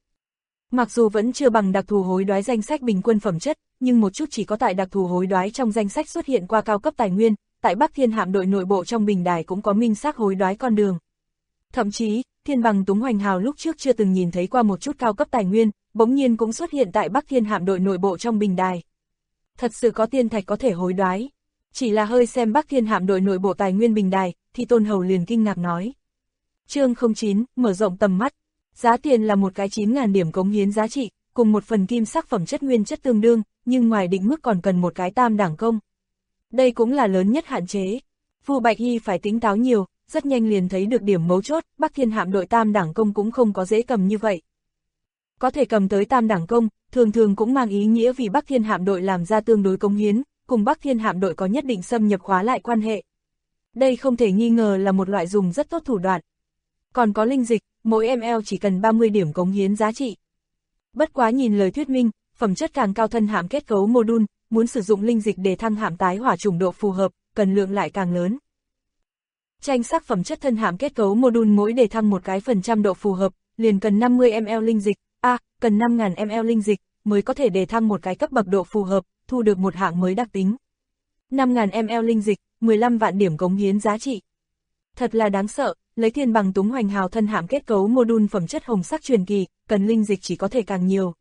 Mặc dù vẫn chưa bằng đặc thù hối đoái danh sách bình quân phẩm chất, nhưng một chút chỉ có tại đặc thù hối đoái trong danh sách xuất hiện qua cao cấp tài nguyên, tại Bắc Thiên hạm đội nội bộ trong bình đài cũng có minh xác hối đoái con đường. Thậm chí, thiên bằng túng hoành hào lúc trước chưa từng nhìn thấy qua một chút cao cấp tài nguyên, bỗng nhiên cũng xuất hiện tại Bắc Thiên hạm đội nội bộ trong bình đài. Thật sự có tiên thạch có thể hối đoái. Chỉ là hơi xem Bắc Thiên hạm đội nội bộ tài nguyên bình đài, thì Tôn Hầu liền kinh ngạc nói. Chương 09, mở rộng tầm mắt. Giá tiền là một cái 9.000 điểm cống hiến giá trị, cùng một phần kim sắc phẩm chất nguyên chất tương đương, nhưng ngoài định mức còn cần một cái tam đẳng công. Đây cũng là lớn nhất hạn chế. Vu Bạch Y phải tính táo nhiều, rất nhanh liền thấy được điểm mấu chốt, Bắc Thiên hạm đội tam đẳng công cũng không có dễ cầm như vậy. Có thể cầm tới tam đẳng công, thường thường cũng mang ý nghĩa vì Bắc Thiên hạm đội làm ra tương đối cống hiến, cùng Bắc Thiên hạm đội có nhất định xâm nhập khóa lại quan hệ. Đây không thể nghi ngờ là một loại dùng rất tốt thủ đoạn. Còn có linh dịch, mỗi ml chỉ cần 30 điểm cống hiến giá trị. Bất quá nhìn lời thuyết minh, phẩm chất càng cao thân hạm kết cấu module, muốn sử dụng linh dịch để thăng hạm tái hỏa chủng độ phù hợp, cần lượng lại càng lớn. Tranh sắc phẩm chất thân hạm kết cấu module mỗi để thăng một cái % độ phù hợp, liền cần 50ml linh dịch, cần 5.000 ml linh dịch, mới có thể để thăng một cái cấp bậc độ phù hợp, thu được một hạng mới đặc tính. 5.000 ml linh dịch, 15 vạn điểm cống hiến giá trị. Thật là đáng sợ, lấy thiên bằng túng hoành hào thân hạm kết cấu module phẩm chất hồng sắc truyền kỳ, cần linh dịch chỉ có thể càng nhiều.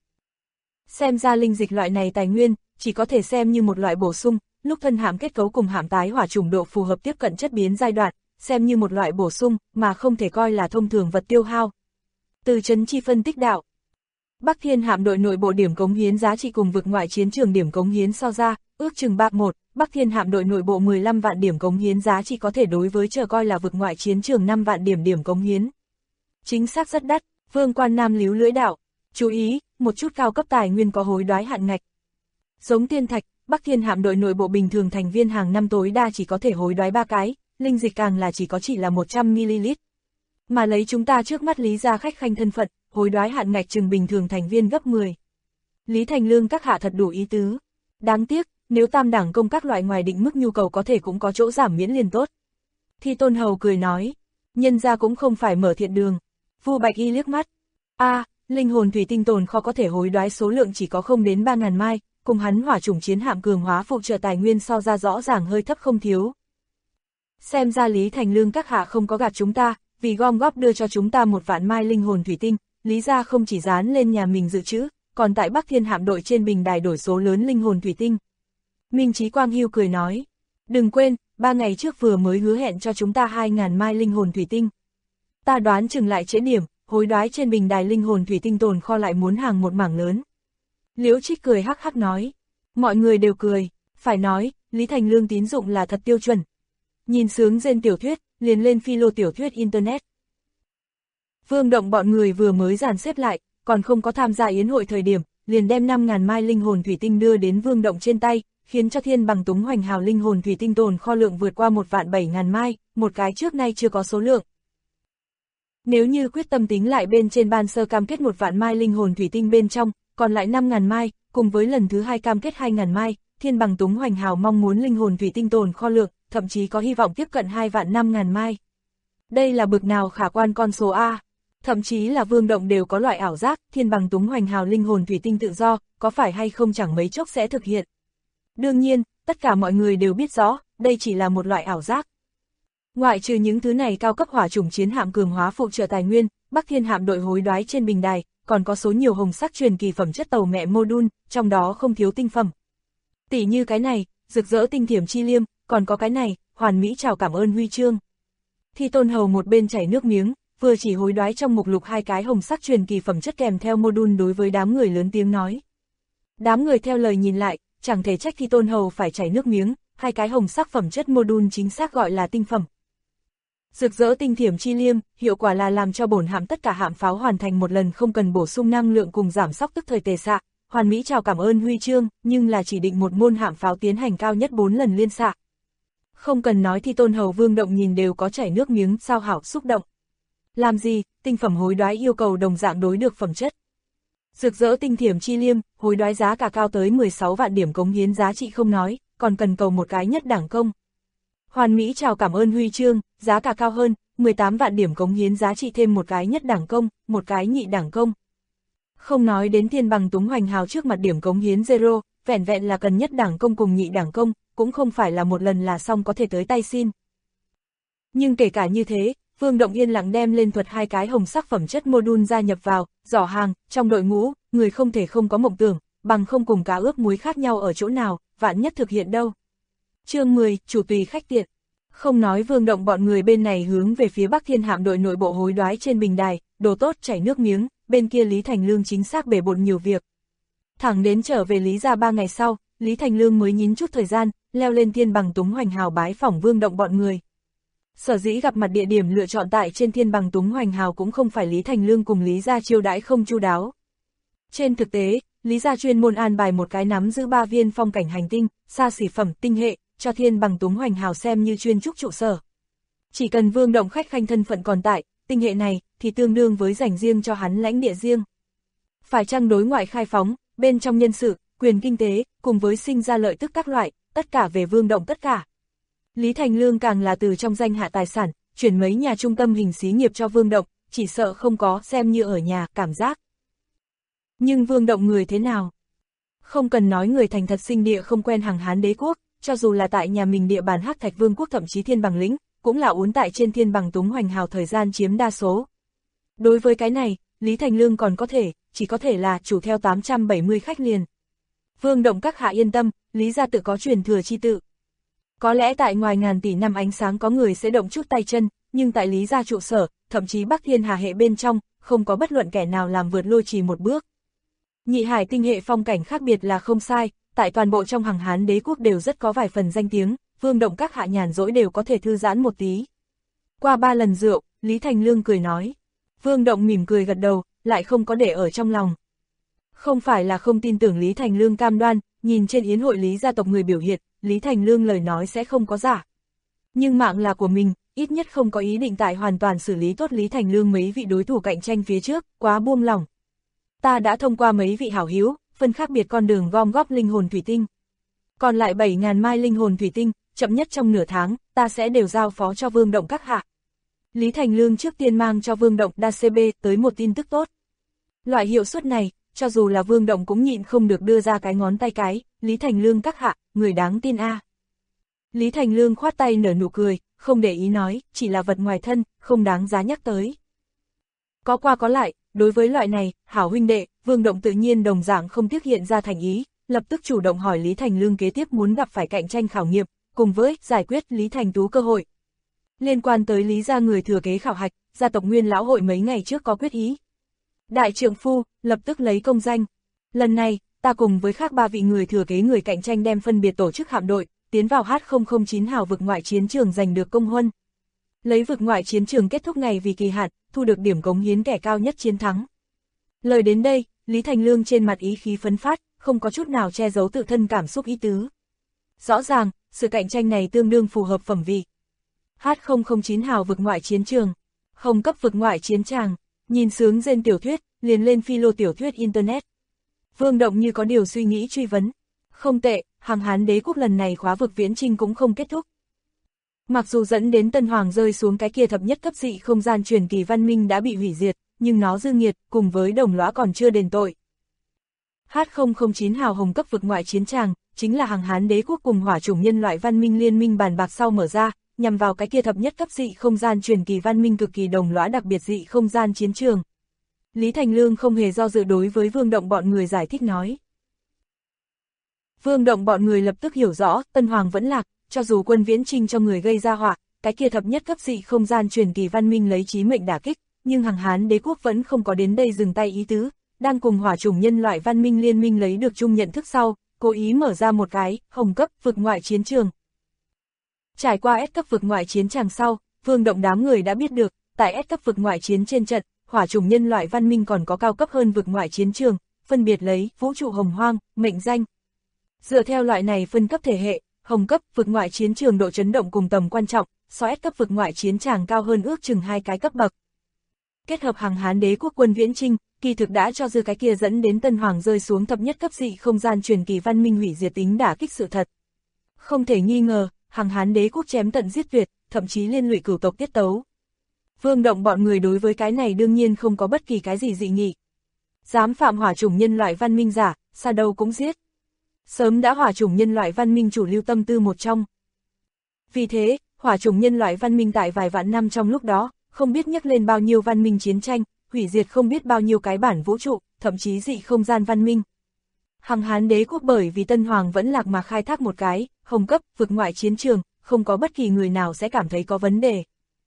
Xem ra linh dịch loại này tài nguyên, chỉ có thể xem như một loại bổ sung, lúc thân hạm kết cấu cùng hạm tái hỏa chủng độ phù hợp tiếp cận chất biến giai đoạn, xem như một loại bổ sung, mà không thể coi là thông thường vật tiêu hao. Từ Trấn Chi phân tích đạo. Bắc Thiên hạm đội nội bộ điểm cống hiến giá trị cùng vực ngoại chiến trường điểm cống hiến so ra, ước chừng 3-1, Bắc Thiên hạm đội nội bộ 15 vạn điểm cống hiến giá trị có thể đối với chờ coi là vực ngoại chiến trường 5 vạn điểm cống hiến. Chính xác rất đắt, Vương Quan Nam líu lưỡi đạo. Chú ý, một chút cao cấp tài nguyên có hối đoái hạn ngạch. Giống tiên thạch, Bắc Thiên hạm đội nội bộ bình thường thành viên hàng năm tối đa chỉ có thể hối đoái 3 cái, linh dịch càng là chỉ là 100ml. Mà lấy chúng ta trước mắt Lý gia khách khanh thân phận, hối đoái hạn ngạch chừng bình thường thành viên gấp 10. Lý Thành Lương các hạ thật đủ ý tứ. Đáng tiếc, nếu tam đẳng công các loại ngoài định mức nhu cầu có thể cũng có chỗ giảm miễn liền tốt. Thì Tôn Hầu cười nói, nhân gia cũng không phải mở thiện đường. Vu Bạch Y liếc mắt. Linh hồn thủy tinh tồn kho có thể hối đoái số lượng chỉ có không đến 3.000 mai, cùng hắn hỏa chủng chiến hạm cường hóa phụ trợ tài nguyên so ra rõ ràng hơi thấp không thiếu. Xem ra Lý Thành Lương các hạ không có gạt chúng ta, vì gom góp đưa cho chúng ta 1 vạn mai linh hồn thủy tinh, Lý gia không chỉ dán lên nhà mình dự trữ, còn tại Bắc Thiên hạm đội trên bình đài đổi số lớn linh hồn thủy tinh. Minh Chí Quang Hưu cười nói, đừng quên, 3 ngày trước vừa mới hứa hẹn cho chúng ta 2.000 mai linh hồn thủy tinh. Ta đoán chừng lại trễ điểm, hối đoái trên bình đài linh hồn thủy tinh tồn kho lại muốn hàng một mảng lớn. Liễu Trích cười hắc hắc nói, mọi người đều cười, phải nói, Lý Thành Lương tín dụng là thật tiêu chuẩn. Nhìn sướng rên tiểu thuyết, liền lên philo tiểu thuyết Internet. Vương Động bọn người vừa mới dàn xếp lại, còn không có tham gia yến hội thời điểm, liền đem 5.000 mai linh hồn thủy tinh đưa đến Vương Động trên tay, khiến cho Thiên Bằng Túng Hoành Hào linh hồn thủy tinh tồn kho lượng vượt qua 1.700.000 mai, một cái trước nay chưa có số lượng. Nếu như quyết tâm tính lại bên trên ban sơ cam kết 1 vạn mai linh hồn thủy tinh bên trong, còn lại 5.000 mai, cùng với lần thứ 2 cam kết 2.000 mai, Thiên Bằng Túng Hoành Hào mong muốn linh hồn thủy tinh tồn kho lượng, thậm chí có hy vọng tiếp cận 2 vạn 5.000 mai. Đây là bực nào khả quan con số A. Thậm chí là Vương Động đều có loại ảo giác, Thiên Bằng Túng Hoành Hào linh hồn thủy tinh tự do, có phải hay không chẳng mấy chốc sẽ thực hiện. Đương nhiên, tất cả mọi người đều biết rõ, đây chỉ là một loại ảo giác. Ngoại trừ những thứ này cao cấp hỏa chủng chiến hạm cường hóa phụ trợ tài nguyên, Bắc Thiên hạm đội hối đoái trên bình đài, còn có số nhiều hồng sắc truyền kỳ phẩm chất tàu mẹ module, trong đó không thiếu tinh phẩm. Tỷ như cái này, rực rỡ tinh thiểm chi liêm, còn có cái này, hoàn mỹ chào cảm ơn huy chương. Thi Tôn Hầu một bên chảy nước miếng, vừa chỉ hối đoái trong mục lục 2 cái hồng sắc truyền kỳ phẩm chất kèm theo module đối với đám người lớn tiếng nói. Đám người theo lời nhìn lại, chẳng thể trách Thi Tôn Hầu phải chảy nước miếng, 2 cái hồng sắc phẩm chất module chính xác gọi là tinh phẩm. Rực rỡ tinh thiểm chi liêm, hiệu quả là làm cho bổn hạm tất cả hạm pháo hoàn thành một lần không cần bổ sung năng lượng cùng giảm sốc tức thời tề xạ. Hoàn mỹ chào cảm ơn huy chương, nhưng là chỉ định một môn hạm pháo tiến hành cao nhất 4 lần liên xạ. Không cần nói Thi Tôn Hầu Vương Động nhìn đều có chảy nước miếng sao hảo xúc động. Làm gì, tinh phẩm hối đoái yêu cầu đồng dạng đối được phẩm chất. Rực rỡ tinh thiểm chi liêm, hối đoái giá cả cao tới 16 vạn điểm cống hiến giá trị không nói, còn cần cầu một cái nhất đẳng công. Hoàn mỹ chào cảm ơn huy chương, giá cả cao hơn, 18 vạn điểm cống hiến giá trị thêm một cái nhất đẳng công, một cái nhị đẳng công. Không nói đến Thiên Bằng Túng Hoành Hào trước mặt điểm cống hiến zero, vẹn vẹn là cần nhất đẳng công cùng nhị đẳng công, cũng không phải là một lần là xong có thể tới tay xin. Nhưng kể cả như thế, Vương Động yên lặng đem lên thuật 2 cái hồng sắc phẩm chất module gia nhập vào, giỏ hàng, trong đội ngũ, người không thể không có mộng tưởng, bằng không cùng cá ướp muối khác nhau ở chỗ nào, vạn nhất thực hiện đâu. Chương 10, chủ tùy khách tiện. Không nói Vương Động bọn người bên này hướng về phía Bắc Thiên hạm đội nội bộ hối đoái trên bình đài, đồ tốt chảy nước miếng, bên kia Lý Thành Lương chính xác bể bộn nhiều việc. Thẳng đến trở về Lý gia 3 ngày sau, Lý Thành Lương mới nhín chút thời gian, leo lên Thiên Bằng Túng Hoành Hào bái phỏng Vương Động bọn người. Sở dĩ gặp mặt địa điểm lựa chọn tại trên Thiên Bằng Túng Hoành Hào cũng không phải Lý Thành Lương cùng Lý gia chiêu đãi không chu đáo. Trên thực tế, Lý gia chuyên môn an bài một cái nắm giữ 3 viên phong cảnh hành tinh, xa xỉ phẩm tinh hệ, cho Thiên Bằng Túng Hoành Hào xem như chuyên trúc trụ sở. Chỉ cần Vương Động khách khanh thân phận còn tại, tinh hệ này thì tương đương với dành riêng cho hắn lãnh địa riêng. Phải chăng đối ngoại khai phóng, bên trong nhân sự, quyền kinh tế, cùng với sinh ra lợi tức các loại, tất cả về Vương Động tất cả. Lý Thành Lương càng là từ trong danh hạ tài sản, chuyển mấy nhà trung tâm hình xí nghiệp cho Vương Động, chỉ sợ không có xem như ở nhà, cảm giác. Nhưng Vương Động người thế nào? Không cần nói người thành thật sinh địa không quen hàng Hán đế quốc, cho dù là tại nhà mình địa bàn Hắc Thạch Vương quốc thậm chí Thiên Bằng lĩnh, cũng là uốn tại trên Thiên Bằng Túng Hoành Hào thời gian chiếm đa số. Đối với cái này, Lý Thành Lương còn có thể, chỉ có thể là chủ theo 870 khách liền. Vương Động các hạ yên tâm, Lý gia tự có truyền thừa chi tự. Có lẽ tại ngoài ngàn tỷ năm ánh sáng có người sẽ động chút tay chân, nhưng tại Lý gia trụ sở, thậm chí Bắc Thiên Hà hệ bên trong, không có bất luận kẻ nào làm vượt lôi trì một bước. Nhị hải tinh hệ phong cảnh khác biệt là không sai, tại toàn bộ trong hàng Hán đế quốc đều rất có vài phần danh tiếng, Vương Động các hạ nhàn rỗi đều có thể thư giãn một tí. Qua 3 lần rượu, Lý Thành Lương cười nói. Vương Động mỉm cười gật đầu, lại không có để ở trong lòng. Không phải là không tin tưởng Lý Thành Lương cam đoan, nhìn trên yến hội Lý gia tộc người biểu hiện, Lý Thành Lương lời nói sẽ không có giả. Nhưng mạng là của mình, ít nhất không có ý định tại hoàn toàn xử lý tốt Lý Thành Lương mấy vị đối thủ cạnh tranh phía trước, quá buông lỏng. Ta đã thông qua mấy vị hảo hiếu, phân khác biệt con đường gom góp linh hồn thủy tinh. Còn lại 7.000 mai linh hồn thủy tinh, chậm nhất trong nửa tháng, ta sẽ đều giao phó cho Vương Động các hạ. Lý Thành Lương trước tiên mang cho Vương Động đa CB tới một tin tức tốt. Loại hiệu suất này, cho dù là Vương Động cũng nhịn không được đưa ra cái ngón tay cái, Lý Thành Lương các hạ, người đáng tin a. Lý Thành Lương khoát tay nở nụ cười, không để ý nói, chỉ là vật ngoài thân, không đáng giá nhắc tới. Có qua có lại, đối với loại này, hảo huynh đệ, Vương Động tự nhiên đồng dạng không tiếc hiện ra thành ý, lập tức chủ động hỏi Lý Thành Lương kế tiếp muốn gặp phải cạnh tranh khảo nghiệm, cùng với giải quyết Lý Thành Tú cơ hội. Liên quan tới Lý gia người thừa kế khảo hạch, gia tộc Nguyên lão hội mấy ngày trước có quyết ý. Đại trượng phu, lập tức lấy công danh. Lần này, ta cùng với khác 3 vị người thừa kế người cạnh tranh đem phân biệt tổ chức hạm đội, tiến vào H009 hào vực ngoại chiến trường giành được công huân. Lấy vực ngoại chiến trường kết thúc ngày vì kỳ hạn, thu được điểm cống hiến kẻ cao nhất chiến thắng. Lời đến đây, Lý Thành Lương trên mặt ý khí phấn phát, không có chút nào che giấu tự thân cảm xúc ý tứ. Rõ ràng, sự cạnh tranh này tương đương phù hợp phẩm vị. H009 hào vực ngoại chiến trường, hồng cấp vực ngoại chiến tràng, nhìn sướng rên tiểu thuyết, liền lên phi lô tiểu thuyết Internet. Vương Động như có điều suy nghĩ truy vấn. Không tệ, hàng Hán đế quốc lần này khóa vực viễn trinh cũng không kết thúc. Mặc dù dẫn đến Tân Hoàng rơi xuống cái kia thập nhất cấp dị không gian truyền kỳ văn minh đã bị hủy diệt, nhưng nó dư nghiệt, cùng với đồng lõa còn chưa đền tội. H009 hào hồng cấp vực ngoại chiến tràng, chính là hàng Hán đế quốc cùng hỏa chủng nhân loại văn minh liên minh bàn bạc sau mở ra, nhằm vào cái kia thập nhất cấp dị không gian truyền kỳ văn minh cực kỳ đồng lõa đặc biệt dị không gian chiến trường. Lý Thành Lương không hề do dự đối với Vương Động bọn người giải thích nói. Vương Động bọn người lập tức hiểu rõ, Tân Hoàng vẫn lạc, cho dù quân viễn trinh cho người gây ra họa, cái kia thập nhất cấp dị không gian truyền kỳ văn minh lấy chí mệnh đả kích, nhưng hàng Hán đế quốc vẫn không có đến đây dừng tay ý tứ, đang cùng hỏa chủng nhân loại văn minh liên minh lấy được chung nhận thức sau, cố ý mở ra một cái hồng cấp vực ngoại chiến trường. Trải qua S cấp vực ngoại chiến tràng sau, Vương Động đám người đã biết được, tại S cấp vực ngoại chiến trên trận, hỏa chủng nhân loại văn minh còn có cao cấp hơn vực ngoại chiến trường, phân biệt lấy vũ trụ hồng hoang, mệnh danh. Dựa theo loại này phân cấp thể hệ, hồng cấp vực ngoại chiến trường độ chấn động cùng tầm quan trọng, so S cấp vực ngoại chiến tràng cao hơn ước chừng 2 cái cấp bậc. Kết hợp hàng Hán đế quốc quân viễn trinh, kỳ thực đã cho dư cái kia dẫn đến Tân Hoàng rơi xuống thập nhất cấp dị không gian truyền kỳ văn minh hủy diệt tính đả kích sự thật. Không thể nghi ngờ, hàng Hán đế quốc chém tận giết tuyệt, thậm chí liên lụy cửu tộc tiết tấu. Vương Động bọn người đối với cái này đương nhiên không có bất kỳ cái gì dị nghị. Dám phạm hỏa chủng nhân loại văn minh giả, xa đâu cũng giết. Sớm đã hỏa chủng nhân loại văn minh chủ lưu tâm tư một trong. Vì thế, hỏa chủng nhân loại văn minh tại vài vạn năm trong lúc đó, không biết nhắc lên bao nhiêu văn minh chiến tranh, hủy diệt không biết bao nhiêu cái bản vũ trụ, thậm chí dị không gian văn minh. Hàng Hán đế quốc bởi vì Tân Hoàng vẫn lạc mà khai thác một cái hồng cấp vực ngoại chiến trường, không có bất kỳ người nào sẽ cảm thấy có vấn đề.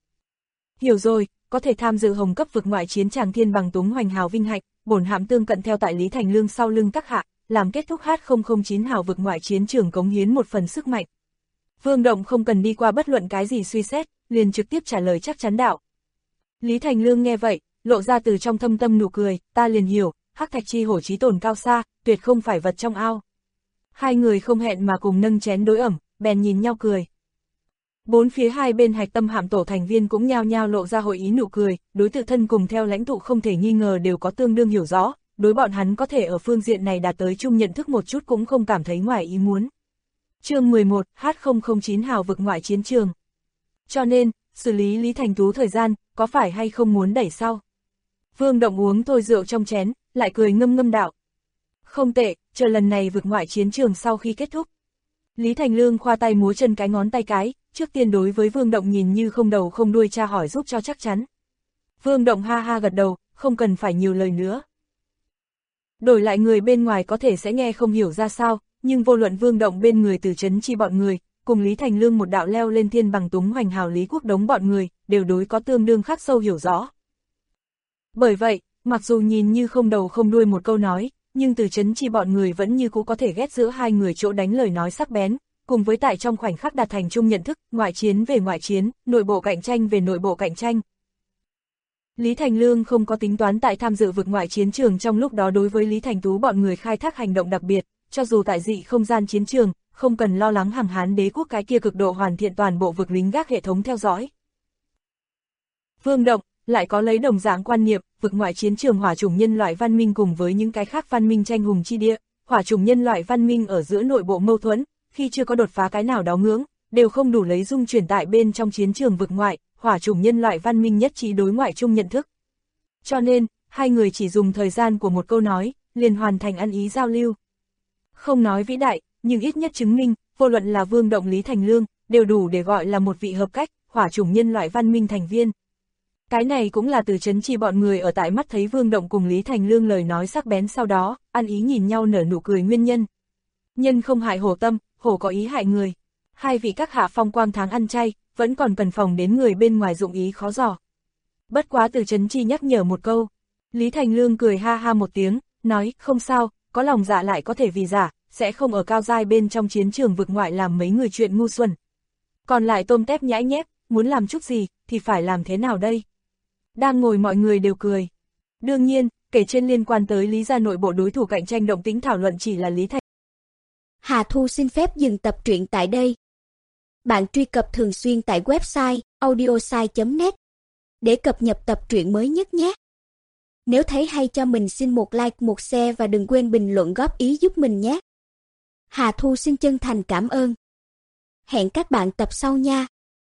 Hiểu rồi, có thể tham dự hồng cấp vực ngoại chiến tràng thiên bằng túng hoành hào vinh hạnh, bổn hạm tương cận theo tại Lý Thành Lương sau lưng các hạ, làm kết thúc H009 hào vực ngoại chiến trường cống hiến một phần sức mạnh. Vương Động không cần đi qua bất luận cái gì suy xét, liền trực tiếp trả lời chắc chắn đạo. Lý Thành Lương nghe vậy, lộ ra từ trong thâm tâm nụ cười, ta liền hiểu, hắc thạch chi hổ chí tồn cao xa, tuyệt không phải vật trong ao. Hai người không hẹn mà cùng nâng chén đối ẩm, bèn nhìn nhau cười. Bốn phía hai bên hạch tâm hạm tổ thành viên cũng nhao nhao lộ ra hội ý nụ cười, đối tự thân cùng theo lãnh tụ không thể nghi ngờ đều có tương đương hiểu rõ, đối bọn hắn có thể ở phương diện này đạt tới chung nhận thức một chút cũng không cảm thấy ngoài ý muốn. Chương 11, H009 hào vực ngoại chiến trường. Cho nên, xử lý Lý Thành Tú thời gian, có phải hay không muốn đẩy sau? Vương Động uống thôi rượu trong chén, lại cười ngâm ngâm đạo. Không tệ, chờ lần này vực ngoại chiến trường sau khi kết thúc. Lý Thành Lương khoa tay múa chân cái ngón tay cái, trước tiên đối với Vương Động nhìn như không đầu không đuôi tra hỏi giúp cho chắc chắn. Vương Động ha ha gật đầu, không cần phải nhiều lời nữa. Đổi lại người bên ngoài có thể sẽ nghe không hiểu ra sao, nhưng vô luận Vương Động bên người từ trấn chi bọn người, cùng Lý Thành Lương một đạo leo lên thiên bằng túng hoành hào Lý Quốc đống bọn người, đều đối có tương đương khắc sâu hiểu rõ. Bởi vậy, mặc dù nhìn như không đầu không đuôi một câu nói, nhưng từ trấn chi bọn người vẫn như cũ có thể ghét giữa hai người chỗ đánh lời nói sắc bén, cùng với tại trong khoảnh khắc đạt thành chung nhận thức, ngoại chiến về ngoại chiến, nội bộ cạnh tranh về nội bộ cạnh tranh. Lý Thành Lương không có tính toán tại tham dự vực ngoại chiến trường trong lúc đó đối với Lý Thành Tú bọn người khai thác hành động đặc biệt, cho dù tại dị không gian chiến trường, không cần lo lắng hàng Hán đế quốc cái kia cực độ hoàn thiện toàn bộ vực lính gác hệ thống theo dõi. Vương Động lại có lấy đồng dạng quan niệm, vực ngoại chiến trường hỏa chủng nhân loại văn minh cùng với những cái khác văn minh tranh hùng chi địa, hỏa chủng nhân loại văn minh ở giữa nội bộ mâu thuẫn, khi chưa có đột phá cái nào đó ngưỡng, đều không đủ lấy dung chuyển tại bên trong chiến trường vực ngoại, hỏa chủng nhân loại văn minh nhất trí đối ngoại chung nhận thức. Cho nên, hai người chỉ dùng thời gian của một câu nói, liền hoàn thành ăn ý giao lưu. Không nói vĩ đại, nhưng ít nhất chứng minh, vô luận là Vương Động Lý Thành Lương, đều đủ để gọi là một vị hợp cách, hỏa chủng nhân loại văn minh thành viên. Cái này cũng là từ Trấn Chi bọn người ở tại mắt thấy Vương Động cùng Lý Thành Lương lời nói sắc bén sau đó, ăn ý nhìn nhau nở nụ cười nguyên nhân. Nhân không hại hổ tâm, hổ có ý hại người. Hai vị các hạ phong quang tháng ăn chay, vẫn còn cần phòng đến người bên ngoài dụng ý khó dò. Bất quá từ Trấn Chi nhắc nhở một câu. Lý Thành Lương cười ha ha một tiếng, nói, không sao, có lòng dạ lại có thể vì giả, sẽ không ở cao giai bên trong chiến trường vực ngoại làm mấy người chuyện ngu xuẩn. Còn lại tôm tép nhãi nhép, muốn làm chút gì, thì phải làm thế nào đây? Đang ngồi mọi người đều cười. Đương nhiên, kể trên liên quan tới Lý gia nội bộ đối thủ cạnh tranh động tĩnh thảo luận chỉ là Lý Thành. Hà Thu xin phép dừng tập truyện tại đây. Bạn truy cập thường xuyên tại website audiosai.net để cập nhật tập truyện mới nhất nhé. Nếu thấy hay cho mình xin một like, một share và đừng quên bình luận góp ý giúp mình nhé. Hà Thu xin chân thành cảm ơn. Hẹn các bạn tập sau nha.